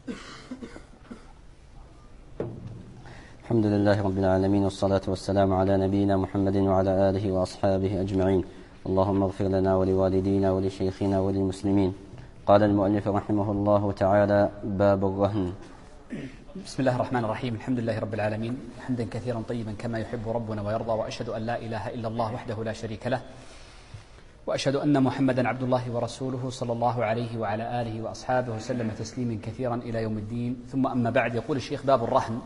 الحمد لله رب العالمين، والصلاة والسلام على نبينا محمد وعلى آله وأصحابه أجمعين. اللهم اغفر لنا ولوالدينا ولشيخنا وللمسلمين. قال المؤلف رحمه الله تعالى: باب الرهن. بسم الله الرحمن الرحيم. الحمد لله رب العالمين، حمدا كثيرا طيبا كما يحب ربنا ويرضى، وأشهد أن لا إله إلا الله وحده لا شريك له، وأشهد أن محمدا عبد الله ورسوله صلى الله عليه وعلى آله وأصحابه وسلم تسليما كثيرا إلى يوم الدين. ثم أما بعد، يقول الشيخ: باب الرهن.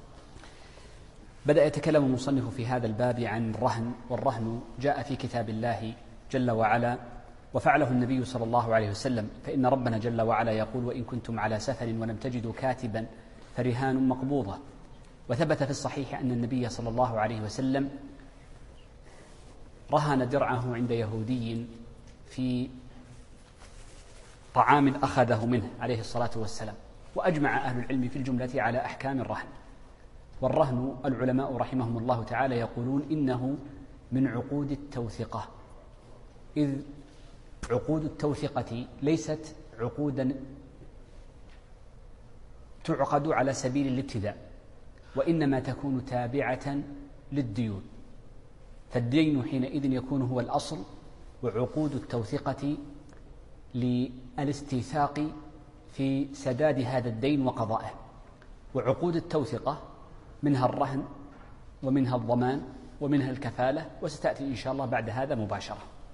بدأ يتكلم المصنف في هذا الباب عن الرهن، والرهن جاء في كتاب الله جل وعلا وفعله النبي صلى الله عليه وسلم، فإن ربنا جل وعلا يقول: وإن كنتم على سفر ولم تجدوا كاتبا فرهان مقبوضة. وثبت في الصحيح أن النبي صلى الله عليه وسلم رهن درعه عند يهودي في طعام أخذه منه عليه الصلاة والسلام. وأجمع أهل العلم في الجملة على أحكام الرهن. والرهن العلماء رحمهم الله تعالى يقولون إنه من عقود التوثقة، إذ عقود التوثقة ليست عقودا تعقد على سبيل الابتداء، وإنما تكون تابعة للديون، فالدين حينئذ يكون هو الأصل، وعقود التوثقة للاستيثاق في سداد هذا الدين وقضائه. وعقود التوثقة منها الرهن ومنها الضمان ومنها الكفالة، وستأتي إن شاء الله بعد هذا مباشرة.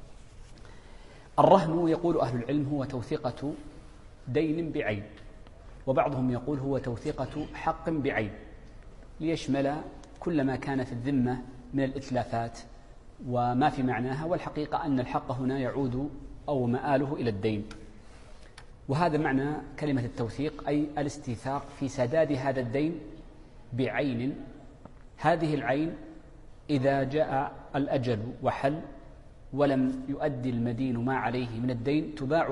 الرهن يقول أهل العلم هو توثيقة دين بعين، وبعضهم يقول هو توثيقة حق بعين، ليشمل كل ما كان في الذمة من الإتلافات وما في معناها، والحقيقة أن الحق هنا يعود أو مآله إلى الدين. وهذا معنى كلمة التوثيق، أي الاستيثاق في سداد هذا الدين بعين. هذه العين إذا جاء الأجل وحل ولم يؤدي المدين ما عليه من الدين تباع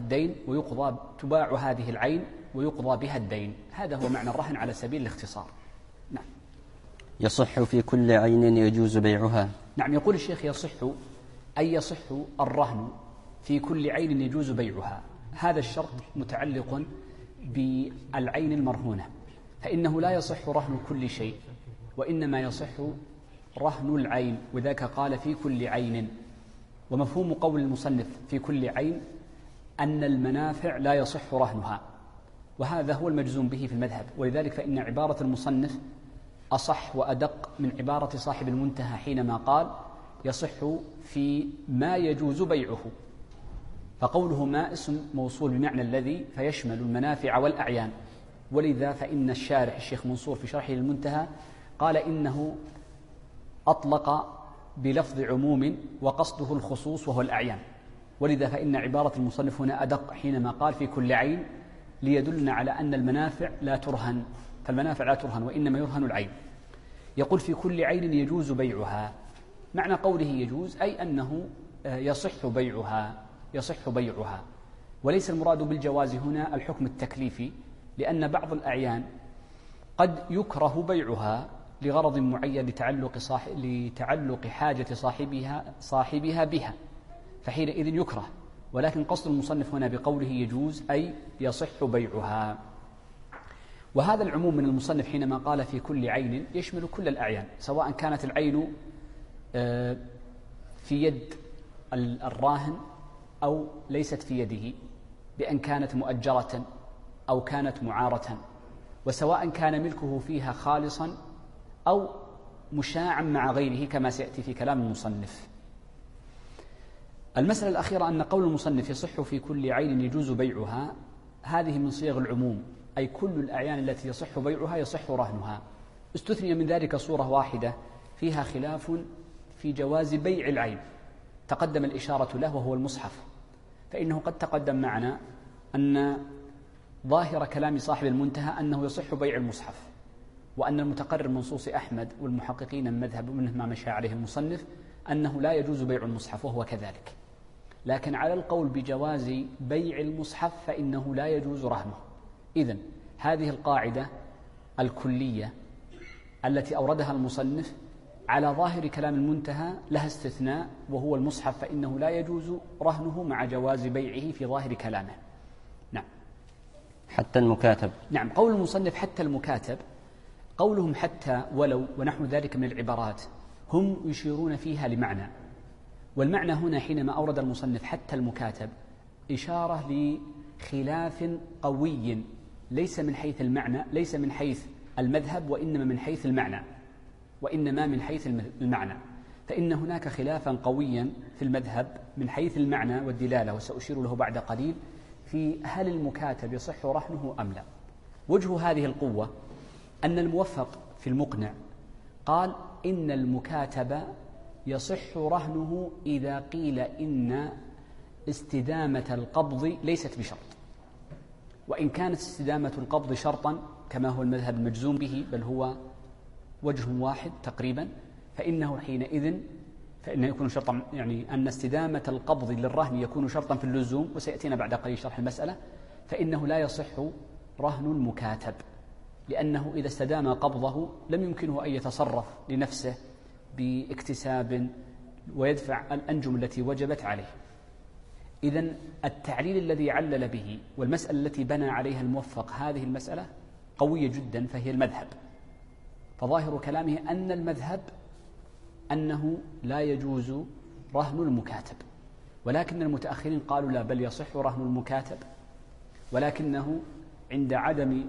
هذه العين ويقضى بها الدين. هذا هو معنى الرهن على سبيل الاختصار. نعم. يصح في كل عين يجوز بيعها. نعم، يقول الشيخ: يصح، أي يصح الرهن في كل عين يجوز بيعها. هذا الشرط متعلق بالعين المرهونة، فإنه لا يصح رهن كل شيء، وإنما يصح رهن العين، وذاك قال في كل عين. ومفهوم قول المصنف في كل عين أن المنافع لا يصح رهنها، وهذا هو المجزوم به في المذهب. ولذلك فإن عبارة المصنف أصح وأدق من عبارة صاحب المنتهى حينما قال يصح في ما يجوز بيعه، فقوله ما اسم موصول بمعنى الذي، فيشمل المنافع والأعيان. ولذا فإن الشارح الشيخ منصور في شرحه للمنتهى قال إنه أطلق بلفظ عموم وقصده الخصوص وهو الأعيان. ولذا فإن عبارة المصنف هنا أدق حينما قال في كل عين، ليدلنا على أن المنافع لا ترهن، فالمنافع لا ترهن وإنما يرهن العين. يقول في كل عين يجوز بيعها. معنى قوله يجوز أي أنه يصح بيعها، وليس المراد بالجواز هنا الحكم التكليفي، لأن بعض الأعيان قد يكره بيعها لغرض معين لتعلق حاجة صاحبها بها، فحينئذ يكره. ولكن قصد المصنف هنا بقوله يجوز أي يصح بيعها. وهذا العموم من المصنف حينما قال في كل عين يشمل كل الأعيان، سواء كانت العين في يد الراهن أو ليست في يده، بأن كانت مؤجرة أو كانت معارة، وسواء كان ملكه فيها خالصا أو مشاعا مع غيره كما سيأتي في كلام المصنف. المسألة الأخيرة أن قول المصنف يصح في كل عين يجوز بيعها، هذه من صيغ العموم، أي كل الأعيان التي يصح بيعها يصح رهنها. استثني من ذلك صورة واحدة فيها خلاف في جواز بيع العين، تقدم الإشارة له وهو المصحف، فإنه قد تقدم معنا أن ظاهر كلام صاحب المنتهى أنه يصح بيع المصحف، وأن المتقرر من نصوص أحمد والمحققين المذهب منه ما مشى عليه المصنف أنه لا يجوز بيع المصحف، وهو كذلك. لكن على القول بجواز بيع المصحف فإنه لا يجوز رهنه. إذن هذه القاعدة الكلية التي أوردها المصنف على ظاهر كلام المنتهى لها استثناء، وهو المصحف، فإنه لا يجوز رهنه مع جواز بيعه في ظاهر كلامه. نعم. حتى المكاتب. نعم، قول المصنف حتى المكاتب، قولهم حتى ولو ونحو ذلك من العبارات هم يشيرون فيها لمعنى، والمعنى هنا حينما أورد المصنف حتى المكاتب إشارة لخلاف قوي ليس من حيث المعنى، ليس من حيث المذهب، وإنما من حيث المعنى، فإن هناك خلافا قويا في المذهب من حيث المعنى والدلالة، وسأشير له بعد قليل، في هل المكاتب يصح رهنه أم لا. وجه هذه القوة أن الموفق في المقنع قال إن المكاتب يصح رهنه إذا قيل إن استدامة القبض ليست بشرط، وإن كانت استدامة القبض شرطا كما هو المذهب المجزوم به، بل هو وجه واحد تقريبا، فإنه حينئذ يكون شرطا، يعني أن استدامة القبض للرهن يكون شرطا في اللزوم، وسيأتينا بعد قليل شرح المسألة، فإنه لا يصح رهن المكاتب، لأنه إذا استدام قبضه لم يمكنه أن يتصرف لنفسه باكتساب ويدفع الأنجم التي وجبت عليه. إذن التعليل الذي علل به والمسألة التي بنى عليها الموفق هذه المسألة قوية جدا، فهي المذهب، فظاهر كلامه أن المذهب أنه لا يجوز رهن المكاتب، ولكن المتأخرين قالوا لا، بل يصح رهن المكاتب، ولكنه عند عدم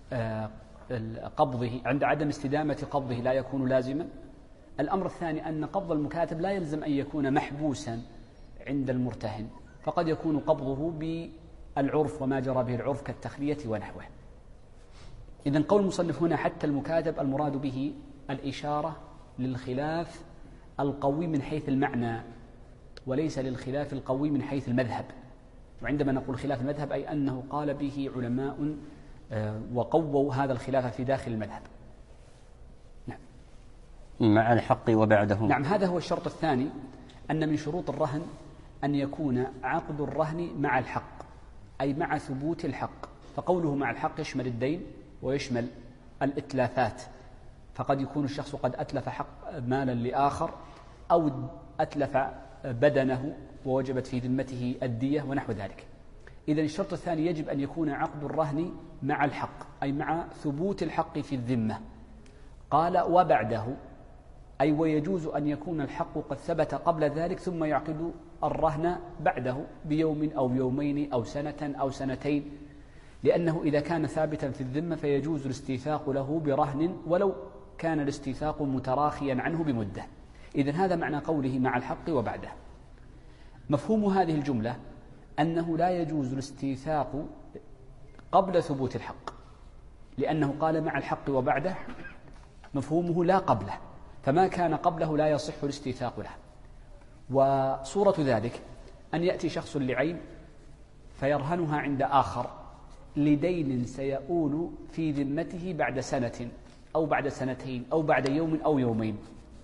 عند عدم استدامة قبضه لا يكون لازما. الأمر الثاني أن قبض المكاتب لا يلزم أن يكون محبوسا عند المرتهن، فقد يكون قبضه بالعرف وما جرى به العرف كالتخلية ونحوه. إذن قول المصنف هنا حتى المكاتب المراد به الإشارة للخلاف القوي من حيث المعنى، وليس للخلاف القوي من حيث المذهب. وعندما نقول خلاف المذهب أي أنه قال به علماء وقووا هذا الخلاف في داخل المذهب. نعم. مع الحق وبعده. نعم، هذا هو الشرط الثاني، أن من شروط الرهن أن يكون عقد الرهن مع الحق، أي مع ثبوت الحق. فقوله مع الحق يشمل الدين ويشمل الإتلافات، فقد يكون الشخص قد أتلف حق مالا لآخر، أو أتلف بدنه ووجبت في ذمته الدية ونحو ذلك. إذن الشرط الثاني يجب أن يكون عقد الرهن مع الحق، أي مع ثبوت الحق في الذمة. قال وبعده، أي ويجوز أن يكون الحق قد ثبت قبل ذلك ثم يعقد الرهن بعده بيوم أو يومين أو سنة أو سنتين، لأنه إذا كان ثابتا في الذمة فيجوز الاستيثاق له برهن ولو كان الاستيثاق متراخيا عنه بمدة. إذن هذا معنى قوله مع الحق وبعده. مفهوم هذه الجملة أنه لا يجوز الاستيثاق قبل ثبوت الحق، لأنه قال مع الحق وبعده، مفهومه لا قبله، فما كان قبله لا يصح الاستيثاق له. وصورة ذلك أن يأتي شخص لعين فيرهنها عند آخر لدين سيؤول في ذمته بعد سنة أو بعد سنتين أو بعد يوم أو يومين.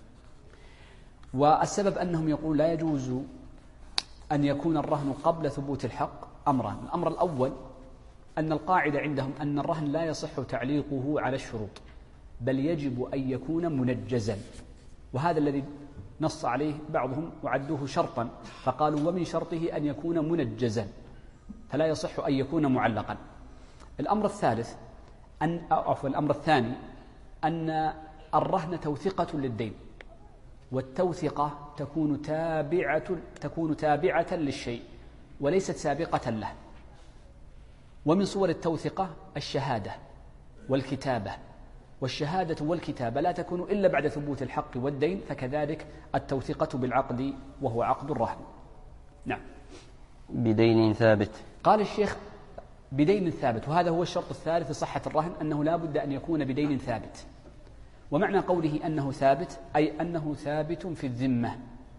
والسبب أنهم يقول لا يجوز أن يكون الرهن قبل ثبوت الحق أمران. الأمر الأول أن القاعدة عندهم أن الرهن لا يصح تعليقه على الشروط، بل يجب أن يكون منجزا، وهذا الذي نص عليه بعضهم وعدوه شرطا، فقالوا ومن شرطه أن يكون منجزا، فلا يصح أن يكون معلقا. الأمر الثاني أن الرهن توثقة للدين، والتوثقة تكون تابعة للشيء وليست سابقة له. ومن صور التوثقة الشهادة والكتابة، والشهادة والكتابة لا تكون إلا بعد ثبوت الحق والدين، فكذلك التوثقة بالعقد وهو عقد الرهن. نعم. بدين ثابت. قال الشيخ بدين ثابت، وهذا هو الشرط الثالث لصحة الرهن، أنه لا بد أن يكون بدين ثابت. ومعنى قوله أنه ثابت أي أنه ثابت في الذمة،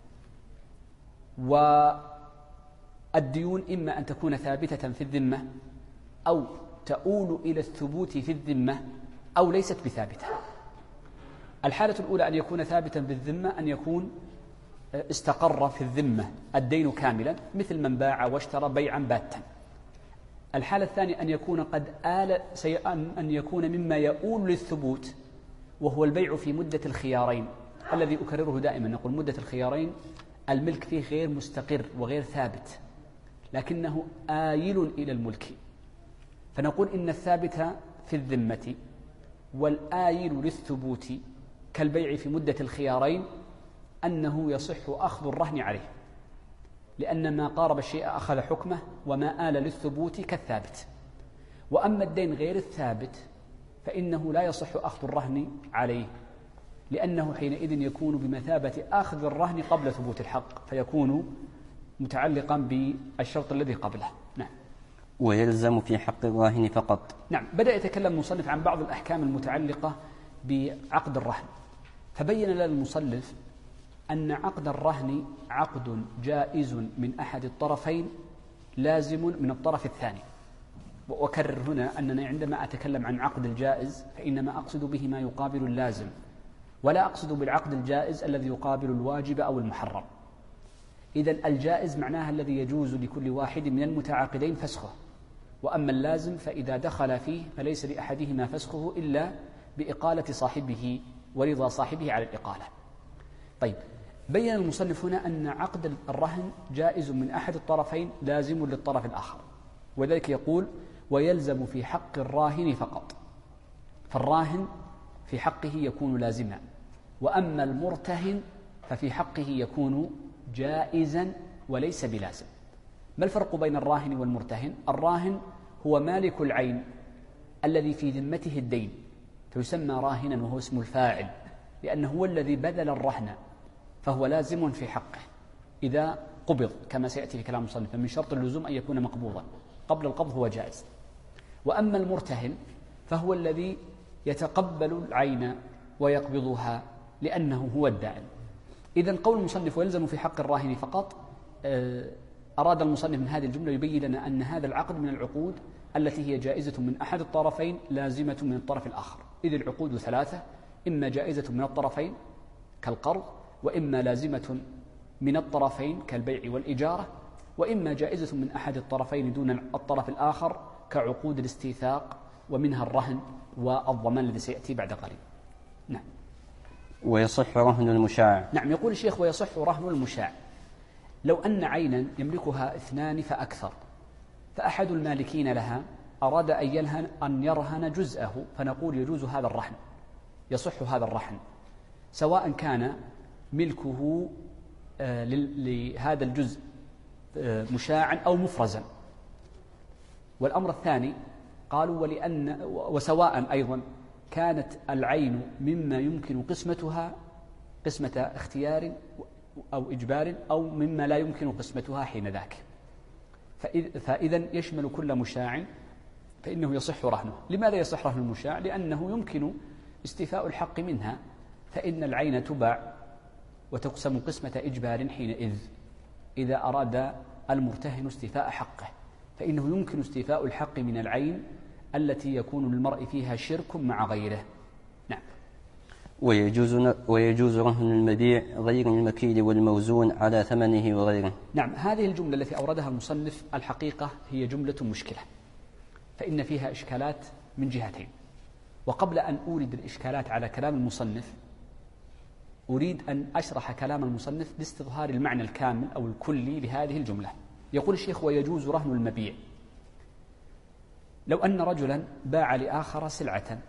والديون إما أن تكون ثابتة في الذمة أو تؤول إلى الثبوت في الذمة أو ليست بثابتة. الحالة الأولى أن يكون ثابتا في الذمة، أن يكون استقر في الذمة الدين كاملا، مثل من باع واشترى بيعا باتا. الحالة الثانية أن يكون قد أن يكون مما يؤول للثبوت، وهو البيع في مدة الخيارين، الذي أكرره دائما، نقول مدة الخيارين الملك فيه غير مستقر وغير ثابت، لكنه آيل إلى الملك، فنقول إن الثابت في الذمة والآيل للثبوت كالبيع في مدة الخيارين أنه يصح أخذ الرهن عليه، لأن ما قارب الشيء أخذ حكمه، وما آل للثبوت كالثابت. وأما الدين غير الثابت فإنه لا يصح أخذ الرهن عليه، لأنه حينئذ يكون بمثابة أخذ الرهن قبل ثبوت الحق، فيكون متعلقا بالشرط الذي قبله. نعم. ويلزم في حق الراهن فقط. نعم. بدأ يتكلم المصنف عن بعض الأحكام المتعلقة بعقد الرهن، فبين لنا المصنف أن عقد الرهن عقد جائز من أحد الطرفين لازم من الطرف الثاني. وأكرر هنا أنني عندما أتكلم عن عقد الجائز فإنما أقصد به ما يقابل اللازم، ولا أقصد بالعقد الجائز الذي يقابل الواجب أو المحرم. إذن الجائز معناها الذي يجوز لكل واحد من المتعاقدين فسخه، وأما اللازم فإذا دخل فيه فليس لأحدهما فسخه إلا بإقالة صاحبه ورضا صاحبه على الإقالة. طيب، بين المصنف هنا أن عقد الرهن جائز من أحد الطرفين لازم للطرف الآخر، وذلك يقول ويلزم في حق الراهن فقط. فالراهن في حقه يكون لازما، وأما المرتهن ففي حقه يكون جائزا وليس بلازم. ما الفرق بين الراهن والمرتهن؟ الراهن هو مالك العين الذي في ذمته الدين، فيسمى راهنا وهو اسم الفاعل، لأنه هو الذي بذل الرهن، فهو لازم في حقه إذا قبض، كما سيأتي في كلام المصنف من شرط اللزوم أن يكون مقبوضا، قبل القبض هو جائز. وأما المرتهن فهو الذي يتقبل العين ويقبضها لأنه هو الدائن. إذن قول المصنف ويلزم في حق الراهن فقط، أراد المصنف من هذه الجملة يبين لنا أن هذا العقد من العقود التي هي جائزة من أحد الطرفين لازمة من الطرف الآخر. إذ العقود ثلاثة: إما جائزة من الطرفين كالقرض، وإما لازمة من الطرفين كالبيع والإجارة، وإما جائزة من أحد الطرفين دون الطرف الآخر كعقود الاستيثاق، ومنها الرهن والضمان الذي سيأتي بعد قليل. نعم. ويصح رهن المشاع. نعم. يقول الشيخ ويصح رهن المشاع. لو أن عينا يملكها اثنان فأكثر، فأحد المالكين لها أراد أن يرهن جزءه، فنقول يجوز هذا الرهن، يصح هذا الرهن، سواء كان ملكه لهذا الجزء مشاعا أو مفرزا. والأمر الثاني قالوا وسواء أيضا كانت العين مما يمكن قسمتها قسمة اختيار أو إجبار، أو مما لا يمكن قسمتها حين ذاك، فإذا يشمل كل مشاع، فإنه يصح رهنه. لماذا يصح رهن المشاع؟ لأنه يمكن استيفاء الحق منها، فإن العين تباع وتقسم قسمة إجبار حينئذ. إذا أراد المرتهن استيفاء حقه فإنه يمكن استيفاء الحق من العين التي يكون للمرء فيها شرك مع غيره. نعم. ويجوز رهن المبيع غير المكيل والموزون على ثمنه وغيره. نعم. هذه الجملة التي أوردها المصنف الحقيقة هي جملة مشكلة، فإن فيها إشكالات من جهتين. وقبل أن أورد الإشكالات على كلام المصنف أريد أن أشرح كلام المصنف لاستظهار المعنى الكامل أو الكلي لهذه الجملة. يقول الشيخ ويجوز رهن المبيع. لو أن رجلا باع لآخر سلعة،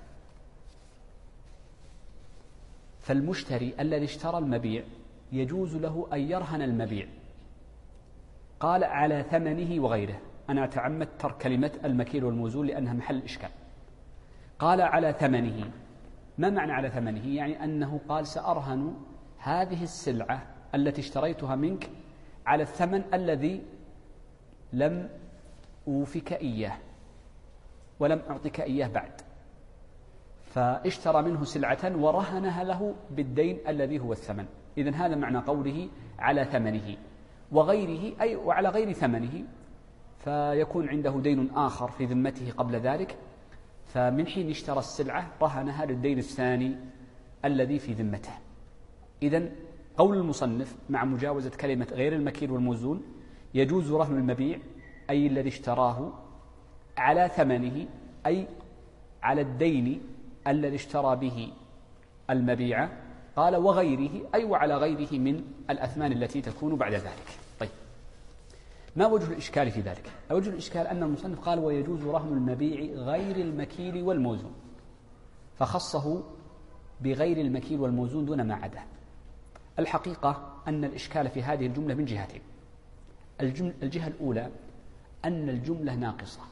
فالمشتري الذي اشترى المبيع يجوز له أن يرهن المبيع، قال على ثمنه وغيره. أنا أتعمد ترك كلمة المكيل والموزون لأنها محل إشكال. قال على ثمنه. ما معنى على ثمنه؟ يعني أنه قال سأرهن هذه السلعة التي اشتريتها منك على الثمن الذي لم أوفك إياه ولم أعطك إياه بعد، فاشترى منه سلعة ورهنها له بالدين الذي هو الثمن. إذن هذا معنى قوله على ثمنه وغيره، أي وعلى غير ثمنه، فيكون عنده دين آخر في ذمته قبل ذلك، فمن حين اشترى السلعة رهنها للدين الثاني الذي في ذمته. إذن قول المصنف مع مجاوزة كلمة غير المكيل والموزون يجوز رهن المبيع أي الذي اشتراه على ثمنه، أي على الدين الذي اشترى به المبيع. قال وغيره أي وعلى غيره من الأثمان التي تكون بعد ذلك. طيب، ما وجه الإشكال في ذلك؟ وجه الإشكال أن المصنف قال ويجوز رهن المبيع غير المكيل والموزون، فخصه بغير المكيل والموزون دون ما عداه. الحقيقة أن الإشكال في هذه الجملة من جهتين. الجهة الأولى أن الجملة ناقصة،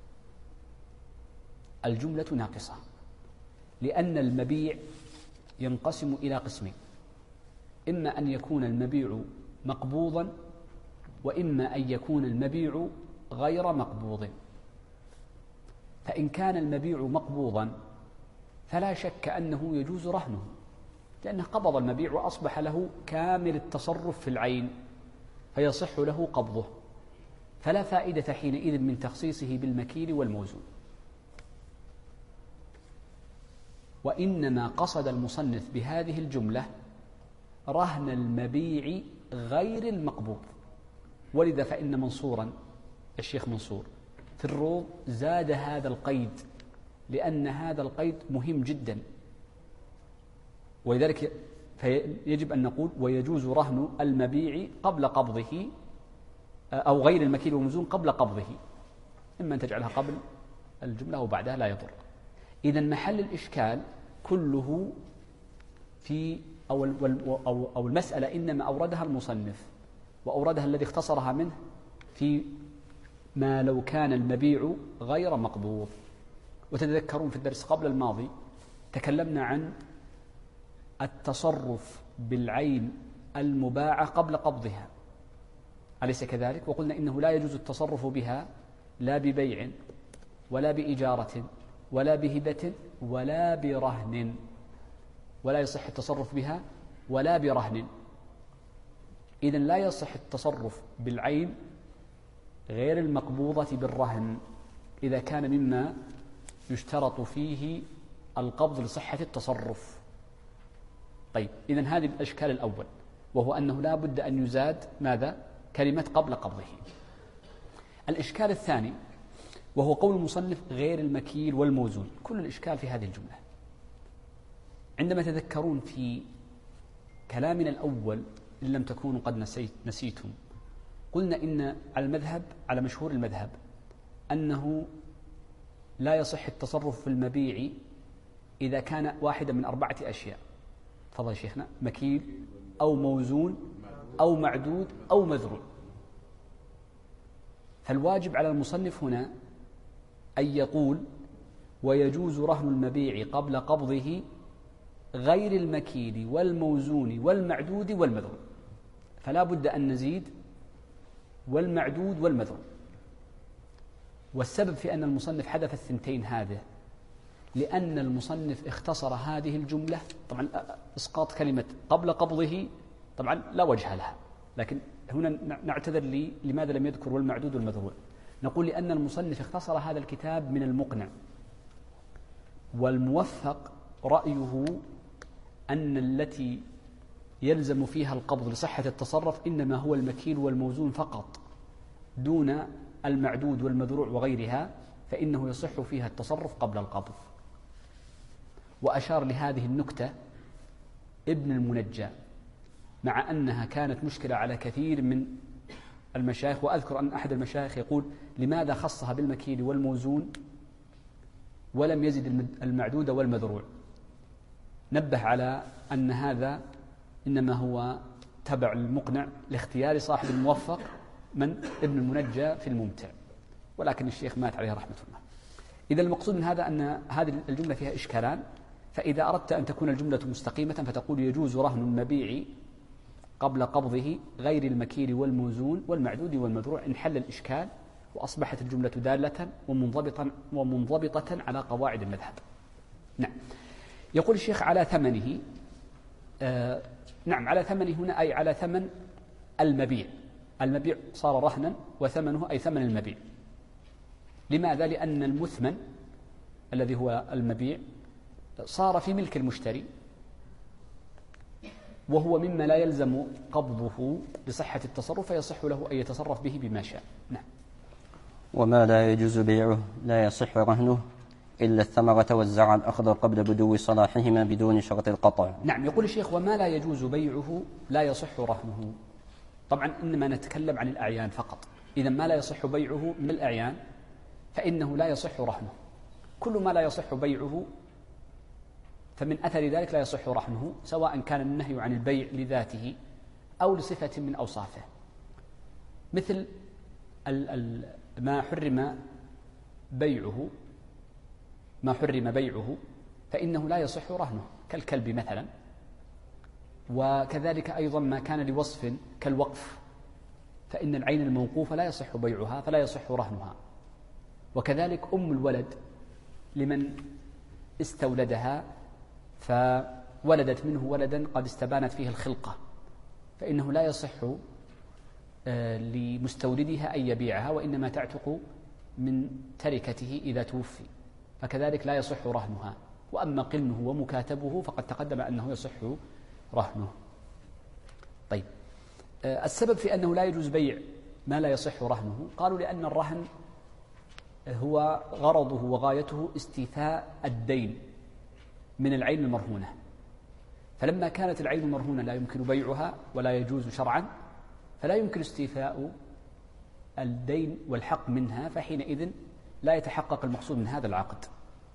الجملة ناقصة، لأن المبيع ينقسم إلى قسمين: إما أن يكون المبيع مقبوضا، وإما أن يكون المبيع غير مقبوض. فإن كان المبيع مقبوضا فلا شك أنه يجوز رهنه، لأنه قبض المبيع وأصبح له كامل التصرف في العين، فيصح له قبضه، فلا فائدة حينئذ من تخصيصه بالمكيل والموزون. وإنما قصد المصنف بهذه الجملة رهن المبيع غير المقبوض، ولذا فإن منصورا الشيخ منصور في الروض زاد هذا القيد، لأن هذا القيد مهم جدا، ولذلك فيجب أن نقول ويجوز رهن المبيع قبل قبضه، أو غير المكيل والموزون قبل قبضه، إما أن تجعلها قبل الجملة وبعدها لا يضر. إذن محل الإشكال كله في أو المسألة إنما أوردها المصنف، وأوردها الذي اختصرها منه في ما لو كان المبيع غير مقبوض. وتتذكرون في الدرس قبل الماضي تكلمنا عن التصرف بالعين المباعة قبل قبضها، أليس كذلك؟ وقلنا إنه لا يجوز التصرف بها لا ببيع ولا بإجارة ولا بهبة ولا برهن، ولا يصح التصرف بها ولا برهن. إذن لا يصح التصرف بالعين غير المقبوضة بالرهن إذا كان مما يشترط فيه القبض لصحة التصرف. طيب، إذن هذه الإشكال الأول، وهو أنه لا بد أن يزاد ماذا؟ كلمة قبل قبضه. الإشكال الثاني وهو قول المصنف غير المكيل والموزون. كل الإشكال في هذه الجملة. عندما تذكرون في كلامنا الأول إن لم تكونوا قد نسيتم، قلنا إن على المذهب، على مشهور المذهب، أنه لا يصح التصرف في المبيع إذا كان واحدا من 4 أشياء. تفضل يا شيخنا. مكيل أو موزون أو معدود أو مذروع. فالواجب على المصنف هنا أن يقول ويجوز رهن المبيع قبل قبضه غير المكيل والموزون والمعدود والمذروع، فلا بد أن نزيد والمعدود والمذروع. والسبب في أن المصنف حذف الثنتين هذه لأن المصنف اختصر هذه الجملة. طبعا إسقاط كلمة قبل قبضه طبعا لا وجه لها، لكن هنا نعتذر لماذا لم يذكر والمعدود والمذروع. نقول لأن المصنف اختصر هذا الكتاب من المقنع، والموفق رأيه أن التي يلزم فيها القبض لصحة التصرف إنما هو المكيل والموزون فقط، دون المعدود والمذروع وغيرها، فإنه يصح فيها التصرف قبل القبض. وأشار لهذه النكتة ابن المنجى، مع أنها كانت مشكلة على كثير من المشايخ. وأذكر أن أحد المشايخ يقول لماذا خصها بالمكيل والموزون ولم يزد المعدود والمذروع؟ نبه على أن هذا إنما هو تبع المقنع لاختيار صاحب الموفق من ابن المنجى في الممتع، ولكن الشيخ مات عليه رحمة الله. إذا المقصود من هذا أن هذه الجملة فيها إشكالان. فإذا أردت أن تكون الجملة مستقيمة فتقول يجوز رهن المبيع قبل قبضه غير المكيل والموزون والمعدود والمذروع، إن حل الإشكال وأصبحت الجملة دالة ومنضبطة على قواعد المذهب. نعم. يقول الشيخ على ثمنه. نعم، على ثمنه هنا أي على ثمن المبيع. المبيع صار رهنا وثمنه أي ثمن المبيع. لماذا؟ لأن المثمن الذي هو المبيع صار في ملك المشتري، وهو مما لا يلزم قبضه لصحة التصرف، فيصح له أن يتصرف به بما شاء. نعم. وما لا يجوز بيعه لا يصح رهنه إلا الثمرة والزرع الأخضر قبل بدو صلاحهما بدون شرط القطع. نعم. يقول الشيخ وما لا يجوز بيعه لا يصح رهنه. طبعا إنما نتكلم عن الأعيان فقط، إذا ما لا يصح بيعه من الأعيان فإنه لا يصح رهنه. كل ما لا يصح بيعه فمن أثر ذلك لا يصح رهنه، سواء كان النهي عن البيع لذاته أو لصفة من أوصافه، مثل ما حرم بيعه فإنه لا يصح رهنه كالكلب مثلا، وكذلك أيضا ما كان لوصف كالوقف فإن العين الموقوفة لا يصح بيعها فلا يصح رهنها. وكذلك أم الولد لمن استولدها فولدت منه ولدا قد استبانت فيه الخلقة فإنه لا يصح لمستولدها أن يبيعها، وإنما تعتق من تركته إذا توفي، فكذلك لا يصح رهنها. وأما قلمه ومكاتبه فقد تقدم أنه يصح رهنه. طيب، السبب في أنه لا يجوز بيع ما لا يصح رهنه، قالوا لأن الرهن هو غرضه وغايته استيفاء الدين من العين المرهونة، فلما كانت العين المرهونة لا يمكن بيعها ولا يجوز شرعا فلا يمكن استيفاء الدين والحق منها، فحينئذ لا يتحقق المقصود من هذا العقد.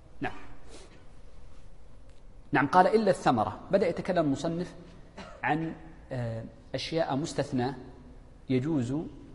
نعم. قال إلا الثمرة. بدأ يتكلم المصنف عن أشياء مستثنى يجوز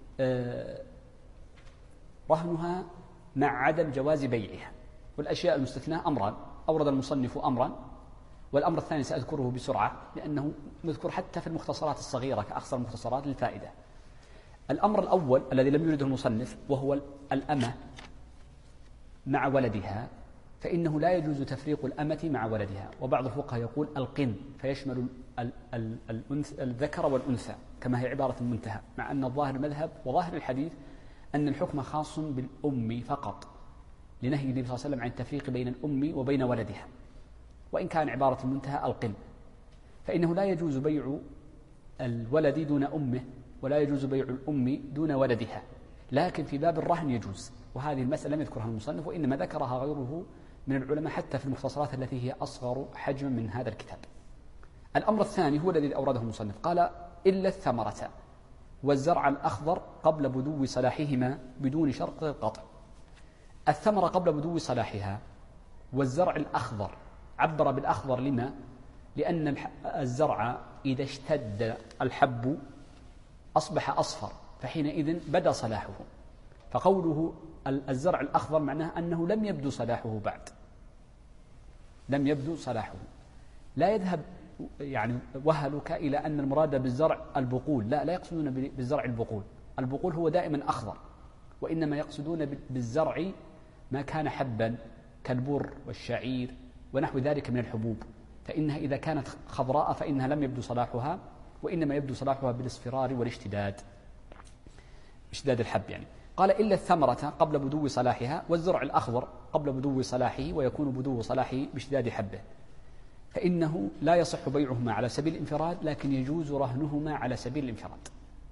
رهنها مع عدم جواز بيعها. والأشياء المستثناة أمران، أورد المصنف أمرا، والأمر الثاني سأذكره بسرعة لأنه مذكور حتى في المختصرات الصغيرة كأخصر المختصرات للفائدة. الأمر الأول الذي لم يرده المصنف وهو الأمة مع ولدها، فإنه لا يجوز تفريق الأمة مع ولدها، وبعض الفقهاء يقول القن فيشمل الذكر والأنثى كما هي عبارة المنتهى، مع أن الظاهر المذهب وظاهر الحديث أن الحكم خاص بالأم فقط لنهي النبي صلى الله عليه وسلم عن التفريق بين الأم وبين ولدها، وإن كان عبارة المنتهى القن، فإنه لا يجوز بيع الولد دون أمه ولا يجوز بيع الأم دون ولدها، لكن في باب الرهن يجوز، وهذه المسألة لم يذكرها المصنف وإنما ذكرها غيره من العلماء حتى في المختصرات التي هي أصغر حجما من هذا الكتاب. الأمر الثاني هو الذي أورده المصنف، قال إلا الثمرة والزرع الأخضر قبل بدو صلاحهما بدون شرط القطع. الثمرة قبل بدو صلاحها والزرع الأخضر، عبر بالأخضر لما؟ لأن الزرع إذا اشتد الحب أصبح أصفر فحينئذ بدا صلاحه، فقوله الزرع الأخضر معناه أنه لم يبدو صلاحه بعد، لم يبدو صلاحه. لا يذهب يعني وهلك إلى أن المراد بالزرع البقول، لا يقصدون بالزرع البقول، البقول هو دائما أخضر، وإنما يقصدون بالزرع ما كان حبا كالبر والشعير ونحو ذلك من الحبوب، فإنها إذا كانت خضراء فإنها لم يبدو صلاحها، وإنما يبدو صلاحها بالاصفرار والاشتداد، اشتداد الحب يعني. قال إلا الثمرة قبل بدو صلاحها والزرع الأخضر قبل بدو صلاحه، ويكون بدو صلاحه باشتداد حبه، فإنه لا يصح بيعهما على سبيل الانفراد، لكن يجوز رهنهما على سبيل الانفراد.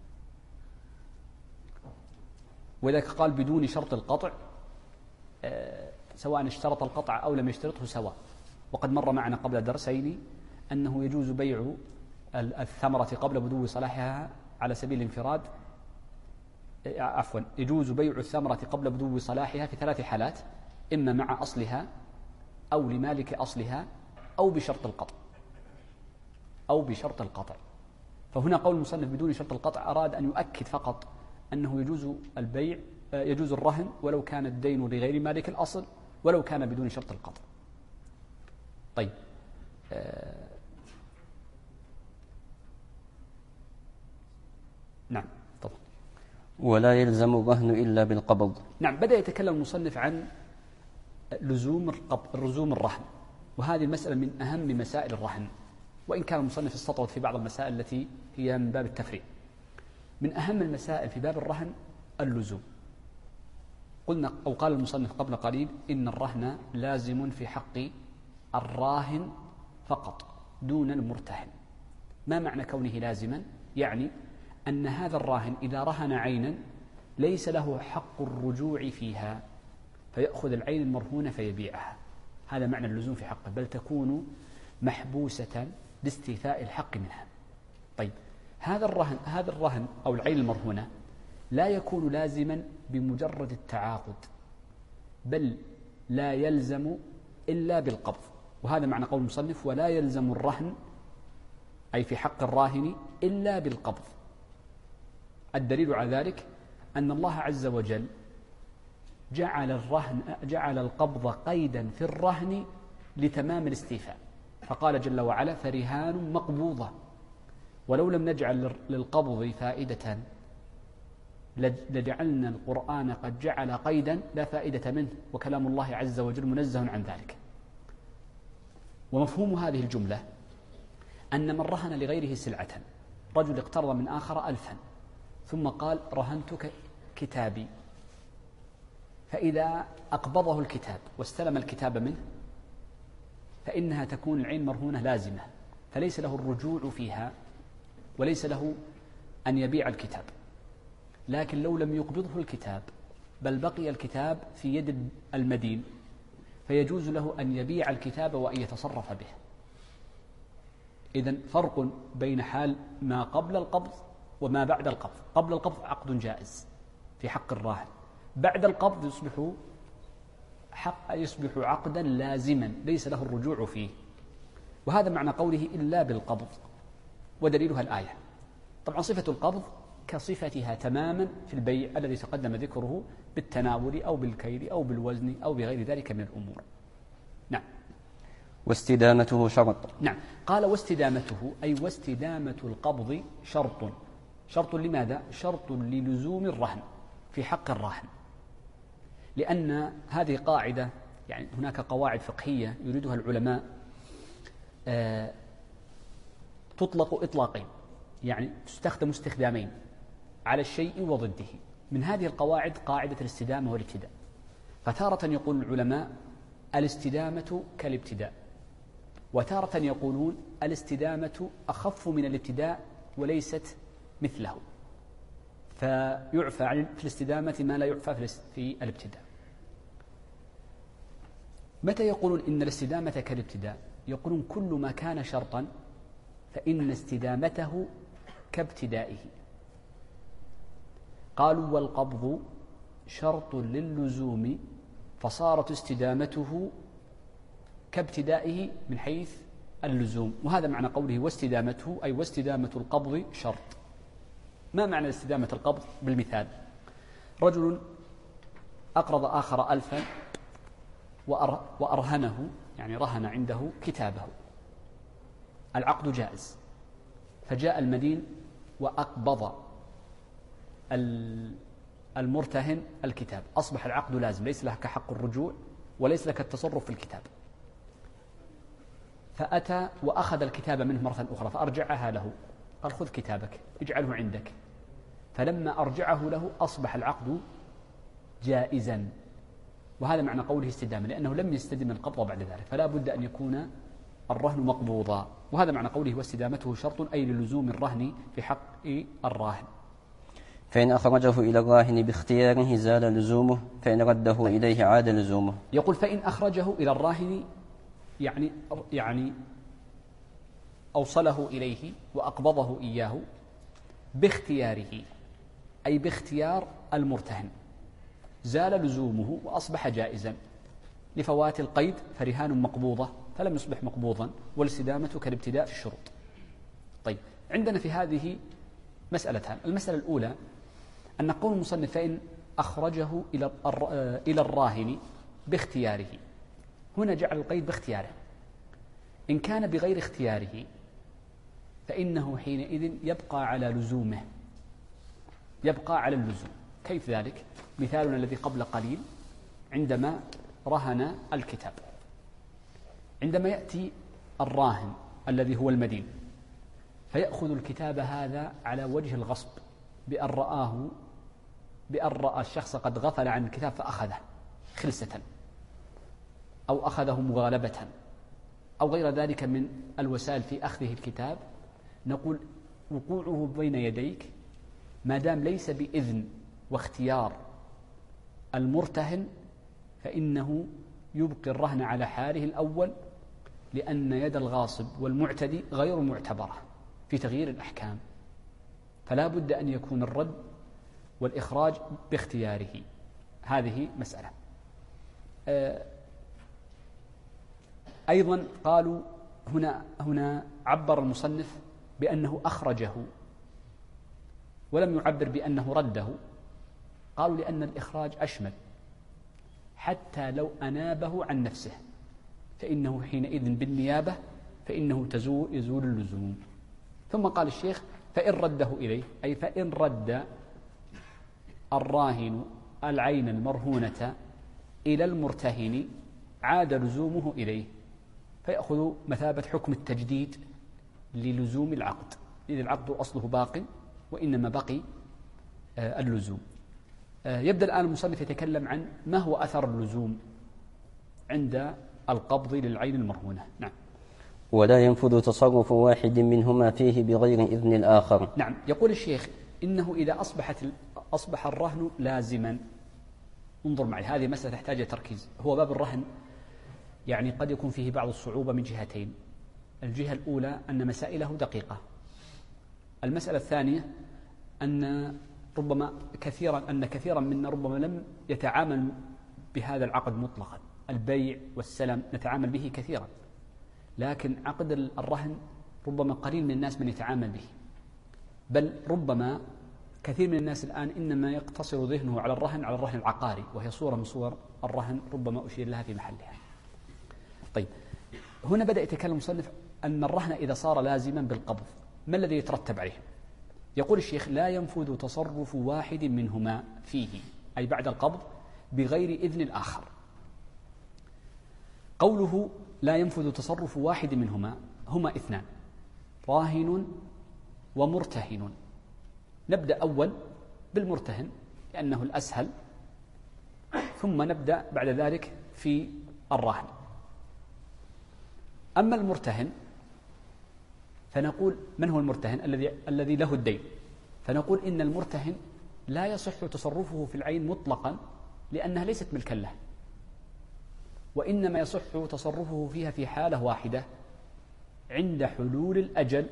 وذلك قال بدون شرط القطع، سواء اشترط القطع أو لم يشترطه سواء. وقد مر معنا قبل درسين أنه يجوز بيع الثمرة قبل بدو صلاحها على سبيل الانفراد، يجوز بيع الثمرة قبل بدو صلاحها في 3 حالات، إما مع أصلها أو لمالك أصلها أو بشرط القطع فهنا قول المصنف بدون شرط القطع أراد أن يؤكد فقط أنه يجوز البيع، يجوز الرهن ولو كان الدين لغير مالك الأصل ولو كان بدون شرط القطع. طيب، نعم طبعا. ولا يلزم الرهن إلا بالقبض. نعم، بدأ يتكلم المصنف عن لزوم الرهن، وهذه المسألة من أهم مسائل الرهن، وإن كان المصنف استطرد في بعض المسائل التي هي من باب التفريع. من أهم المسائل في باب الرهن اللزوم. قلنا أو قال المصنف قبل قليل إن الرهن لازم في حق الراهن فقط دون المرتهن. ما معنى كونه لازما؟ يعني أن هذا الراهن إذا رهن عينا ليس له حق الرجوع فيها، فيأخذ العين المرهونة فيبيعها، هذا معنى اللزوم في حقه، بل تكون محبوسة لاستيفاء الحق منها. طيب، هذا الرهن أو العين المرهونة لا يكون لازما بمجرد التعاقد، بل لا يلزم إلا بالقبض. وهذا معنى قول المصنف: ولا يلزم الرهن أي في حق الراهن إلا بالقبض. الدليل على ذلك أن الله عز وجل جعل القبض قيدا في الرهن لتمام الاستيفاء، فقال جل وعلا: فرهان مقبوضة. ولو لم نجعل للقبض فائدة لجعلنا القرآن قد جعل قيدا لا فائدة منه، وكلام الله عز وجل منزه عن ذلك. ومفهوم هذه الجملة أن من رهن لغيره سلعة، رجل اقترض من آخر 1000 ثم قال: رهنتك كتابي، فإذا أقبضه الكتاب واستلم الكتاب منه فإنها تكون العين مرهونة لازمة، فليس له الرجوع فيها وليس له أن يبيع الكتاب. لكن لو لم يقبضه الكتاب بل بقي الكتاب في يد المدين فيجوز له أن يبيع الكتاب وأن يتصرف به. إذن فرق بين حال ما قبل القبض وما بعد القبض. قبل القبض عقد جائز في حق الراهن، بعد القبض يصبح عقدا لازما ليس له الرجوع فيه. وهذا معنى قوله إلا بالقبض، ودليلها الآية. طبعا صفة القبض كصفتها تماما في البيع الذي تقدم ذكره بالتناول أو بالكيل أو بالوزن أو بغير ذلك من الأمور. نعم. واستدامته شرط. نعم. قال: واستدامته أي واستدامة القبض شرط. شرط لماذا؟ شرط للزوم الرهن في حق الراهن، لأن هذه قاعدة، يعني هناك قواعد فقهية يريدها العلماء تطلق إطلاقين، يعني تستخدم استخدامين على الشيء وضده. من هذه القواعد قاعدة الاستدامة والابتداء. فتارة يقول العلماء الاستدامة كالابتداء، وتارة يقولون الاستدامة أخف من الابتداء وليست مثله، فيعفى في الاستدامة ما لا يعفى في الابتداء. متى يقولون إن الاستدامة كالابتداء؟ يقولون كل ما كان شرطا فإن استدامته كابتدائه. قالوا: والقبض شرط للزوم فصارت استدامته كابتدائه من حيث اللزوم. وهذا معنى قوله واستدامته أي واستدامة القبض شرط. ما معنى استدامة القبض؟ بالمثال: رجل أقرض آخر 1000 وأرهنه، يعني رهن عنده كتابه، العقد جائز، فجاء المدين وأقبض المرتهن الكتاب، أصبح العقد لازم، ليس لك حق الرجوع وليس لك التصرف في الكتاب. فأتى وأخذ الكتاب منه مرة أخرى فأرجعها له، قال: خذ كتابك اجعله عندك. فلما أرجعه له أصبح العقد جائزا. وهذا معنى قوله استدامة، لأنه لم يستدم القبض بعد ذلك، فلا بد أن يكون الرهن مقبوضا. وهذا معنى قوله واستدامته شرط أي للزوم الرهن في حق الراهن. فإن أخرجه إلى الراهن باختياره زال لزومه، فإن رده إليه عاد لزومه. يقول: فإن أخرجه إلى الراهن يعني أوصله إليه وأقبضه إياه باختياره، أي باختيار المرتهن، زال لزومه وأصبح جائزا لفوات القيد، فرهان مقبوضة فلم يصبح مقبوضا، والاستدامة كالابتداء في الشروط. طيب، عندنا في هذه مسألتان. المسألة الأولى أن قول المصنف فإن أخرجه إلى الراهن باختياره، هنا جعل القيد باختياره. إن كان بغير اختياره فإنه حينئذ يبقى على لزومه، يبقى على اللزوم. كيف ذلك؟ مثالنا الذي قبل قليل عندما رهن الكتاب، عندما يأتي الراهن الذي هو المدين فيأخذ الكتاب هذا على وجه الغصب، بأن رأى الشخص قد غفل عن الكتاب فأخذه خلسة أو أخذه مغالبة أو غير ذلك من الوسائل في أخذه الكتاب. نقول: وقوعه بين يديك ما دام ليس بإذن واختيار المرتهن فإنه يبقي الرهن على حاله الأول، لأن يد الغاصب والمعتدي غير معتبرة في تغيير الأحكام، فلا بد أن يكون الرد والإخراج باختياره. هذه مسألة. أيضا قالوا هنا عبر المصنف بأنه أخرجه ولم يعبر بأنه رده. قالوا لأن الإخراج أشمل، حتى لو أنابه عن نفسه فإنه حينئذ بالنيابة فإنه يزول اللزوم. ثم قال الشيخ فإن رده إليه، أي فإن رد الراهن العين المرهونة إلى المرتهن عاد لزومه إليه، فيأخذ مثابة حكم التجديد للزوم العقد، إذ العقد أصله باق وإنما بقي اللزوم. يبدأ الآن المصنف يتكلم عن ما هو أثر اللزوم عند القبض للعين المرهونة. نعم. ولا ينفذ تصرف واحد منهما فيه بغير إذن الآخر. نعم. يقول الشيخ إنه إذا أصبح الرهن لازما. انظر معي، هذه مسألة تحتاج تركيز. هو باب الرهن يعني قد يكون فيه بعض الصعوبة من جهتين. الجهة الأولى أن مسائله دقيقة. المسألة الثانية أن كثيرا منا ربما لم يتعامل بهذا العقد مطلقا. البيع والسلم نتعامل به كثيرا، لكن عقد الرهن ربما قليل من الناس من يتعامل به، بل ربما كثير من الناس الآن إنما يقتصر ذهنه على الرهن العقاري، وهي صورة من صور الرهن ربما أشير لها في محلها. طيب، هنا بدأ يتكلم المصنف أن الرهن إذا صار لازما بالقبض ما الذي يترتب عليه؟ يقول الشيخ لا ينفذ تصرف واحد منهما فيه، أي بعد القبض، بغير إذن الآخر. قوله لا ينفذ تصرف واحد منهما، هما اثنان، راهن ومرتهن. نبدأ أول بالمرتهن لأنه الأسهل، ثم نبدأ بعد ذلك في الراهن. أما المرتهن فنقول من هو المرتهن؟ الذي له الدين. فنقول إن المرتهن لا يصح تصرفه في العين مطلقا لأنها ليست ملكا له، وإنما يصح تصرفه فيها في حالة واحدة عند حلول الأجل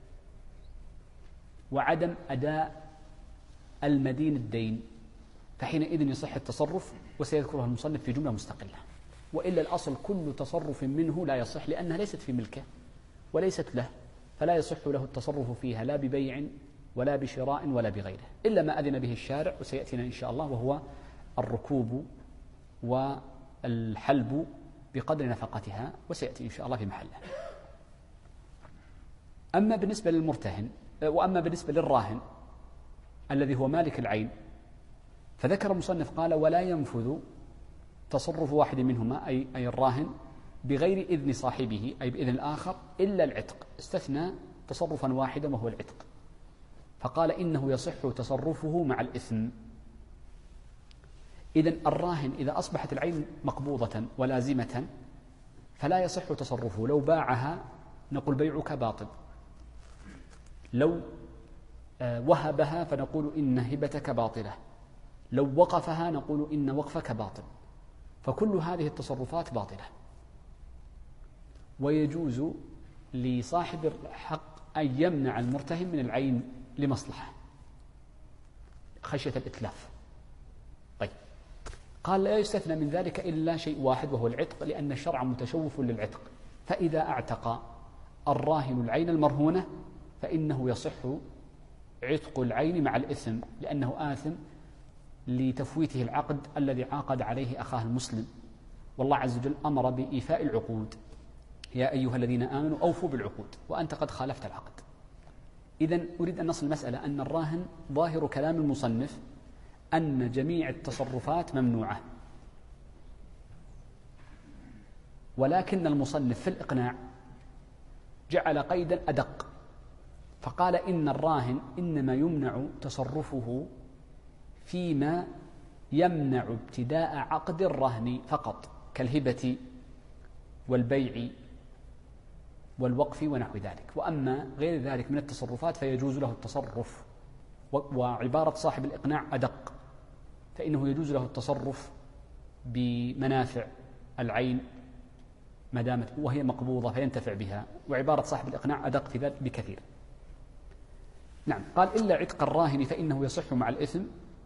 وعدم أداء المدين الدين، فحينئذ يصح التصرف، وسيذكرها المصنف في جملة مستقلة. وإلا الأصل كل تصرف منه لا يصح لأنها ليست في ملكه وليست له، فلا يصح له التصرف فيها لا ببيع ولا بشراء ولا بغيره، إلا ما أذن به الشارع وسيأتينا إن شاء الله، وهو الركوب والحلب بقدر نفقتها، وسيأتي إن شاء الله في محله. أما بالنسبة للمرتهن وأما بالنسبة للراهن الذي هو مالك العين، فذكر المصنف قال ولا ينفذ تصرف واحد منهما أي الراهن بغير إذن صاحبه أي بإذن الآخر إلا العتق. استثنى تصرفا واحدا وهو العتق، فقال إنه يصح تصرفه مع الإثم. إذن الراهن إذا أصبحت العين مقبوضة ولازمة فلا يصح تصرفه. لو باعها نقول بيعك باطل، لو وهبها فنقول إن هبتك باطلة، لو وقفها نقول إن وقفك باطل، فكل هذه التصرفات باطلة. ويجوز لصاحب الحق أن يمنع المرتهن من العين لمصلحة خشية الإتلاف. طيب، قال لا يستثنى من ذلك إلا شيء واحد وهو العتق، لأن الشرع متشوف للعتق. فإذا اعتق الراهن العين المرهونة فإنه يصح عتق العين مع الإثم، لأنه آثم لتفويته العقد الذي عاقد عليه أخاه المسلم. والله عز وجل أمر بإيفاء العقود، يا أيها الذين آمنوا أوفوا بالعقود، وأنت قد خالفت العقد. إذن أريد أن نصل المسألة أن الراهن ظاهر كلام المصنف أن جميع التصرفات ممنوعة، ولكن المصنف في الإقناع جعل قيدا أدق، فقال إن الراهن إنما يمنع تصرفه فيما يمنع ابتداء عقد الرهن فقط، كالهبة والبيع والوقف ونحو ذلك. وأما غير ذلك من التصرفات فيجوز له التصرف. وعبارة صاحب الإقناع أدق، فإنه يجوز له التصرف بمنافع العين ما دامت وهي مقبوضة فينتفع بها، وعبارة صاحب الإقناع أدق في ذلك بكثير. نعم. قال إلا عتق الراهن فإنه يصح مع الإثم،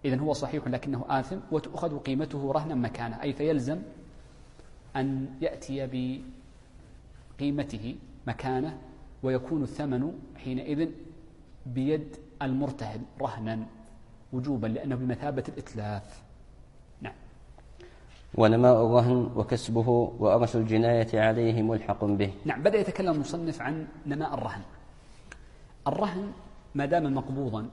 إذن هو صحيح لكنه آثم، وتؤخذ قيمته رهنا مكانه، أي فيلزم أن يأتي بقيمته مكانه، ويكون الثمن حينئذ بيد المرتهن رهنا وجوبا، لأنه بمثابة الإتلاف. نعم. ونماء الرهن وكسبه وأرش الجناية عليه ملحق به. نعم، بدأ يتكلم المصنف عن نماء الرهن. الرهن ما دام مقبوضا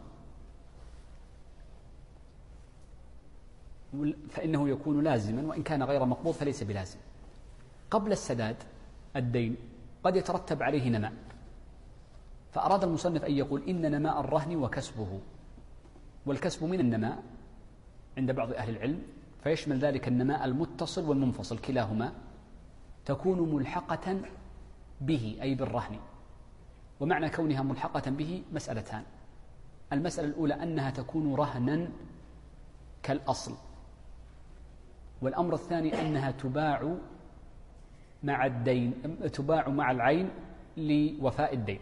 فإنه يكون لازما، وإن كان غير مقبوض فليس بلازم. قبل السداد الدين قد يترتب عليه نماء، فأراد المصنف أن يقول إن نماء الرهن وكسبه، والكسب من النماء عند بعض أهل العلم، فيشمل ذلك النماء المتصل والمنفصل كلاهما، تكون ملحقة به أي بالرهن. ومعنى كونها ملحقة به مسألتان: المسألة الأولى أنها تكون رهنا كالأصل، والأمر الثاني أنها تباع مع الدين، تباع مع العين لوفاء الدين.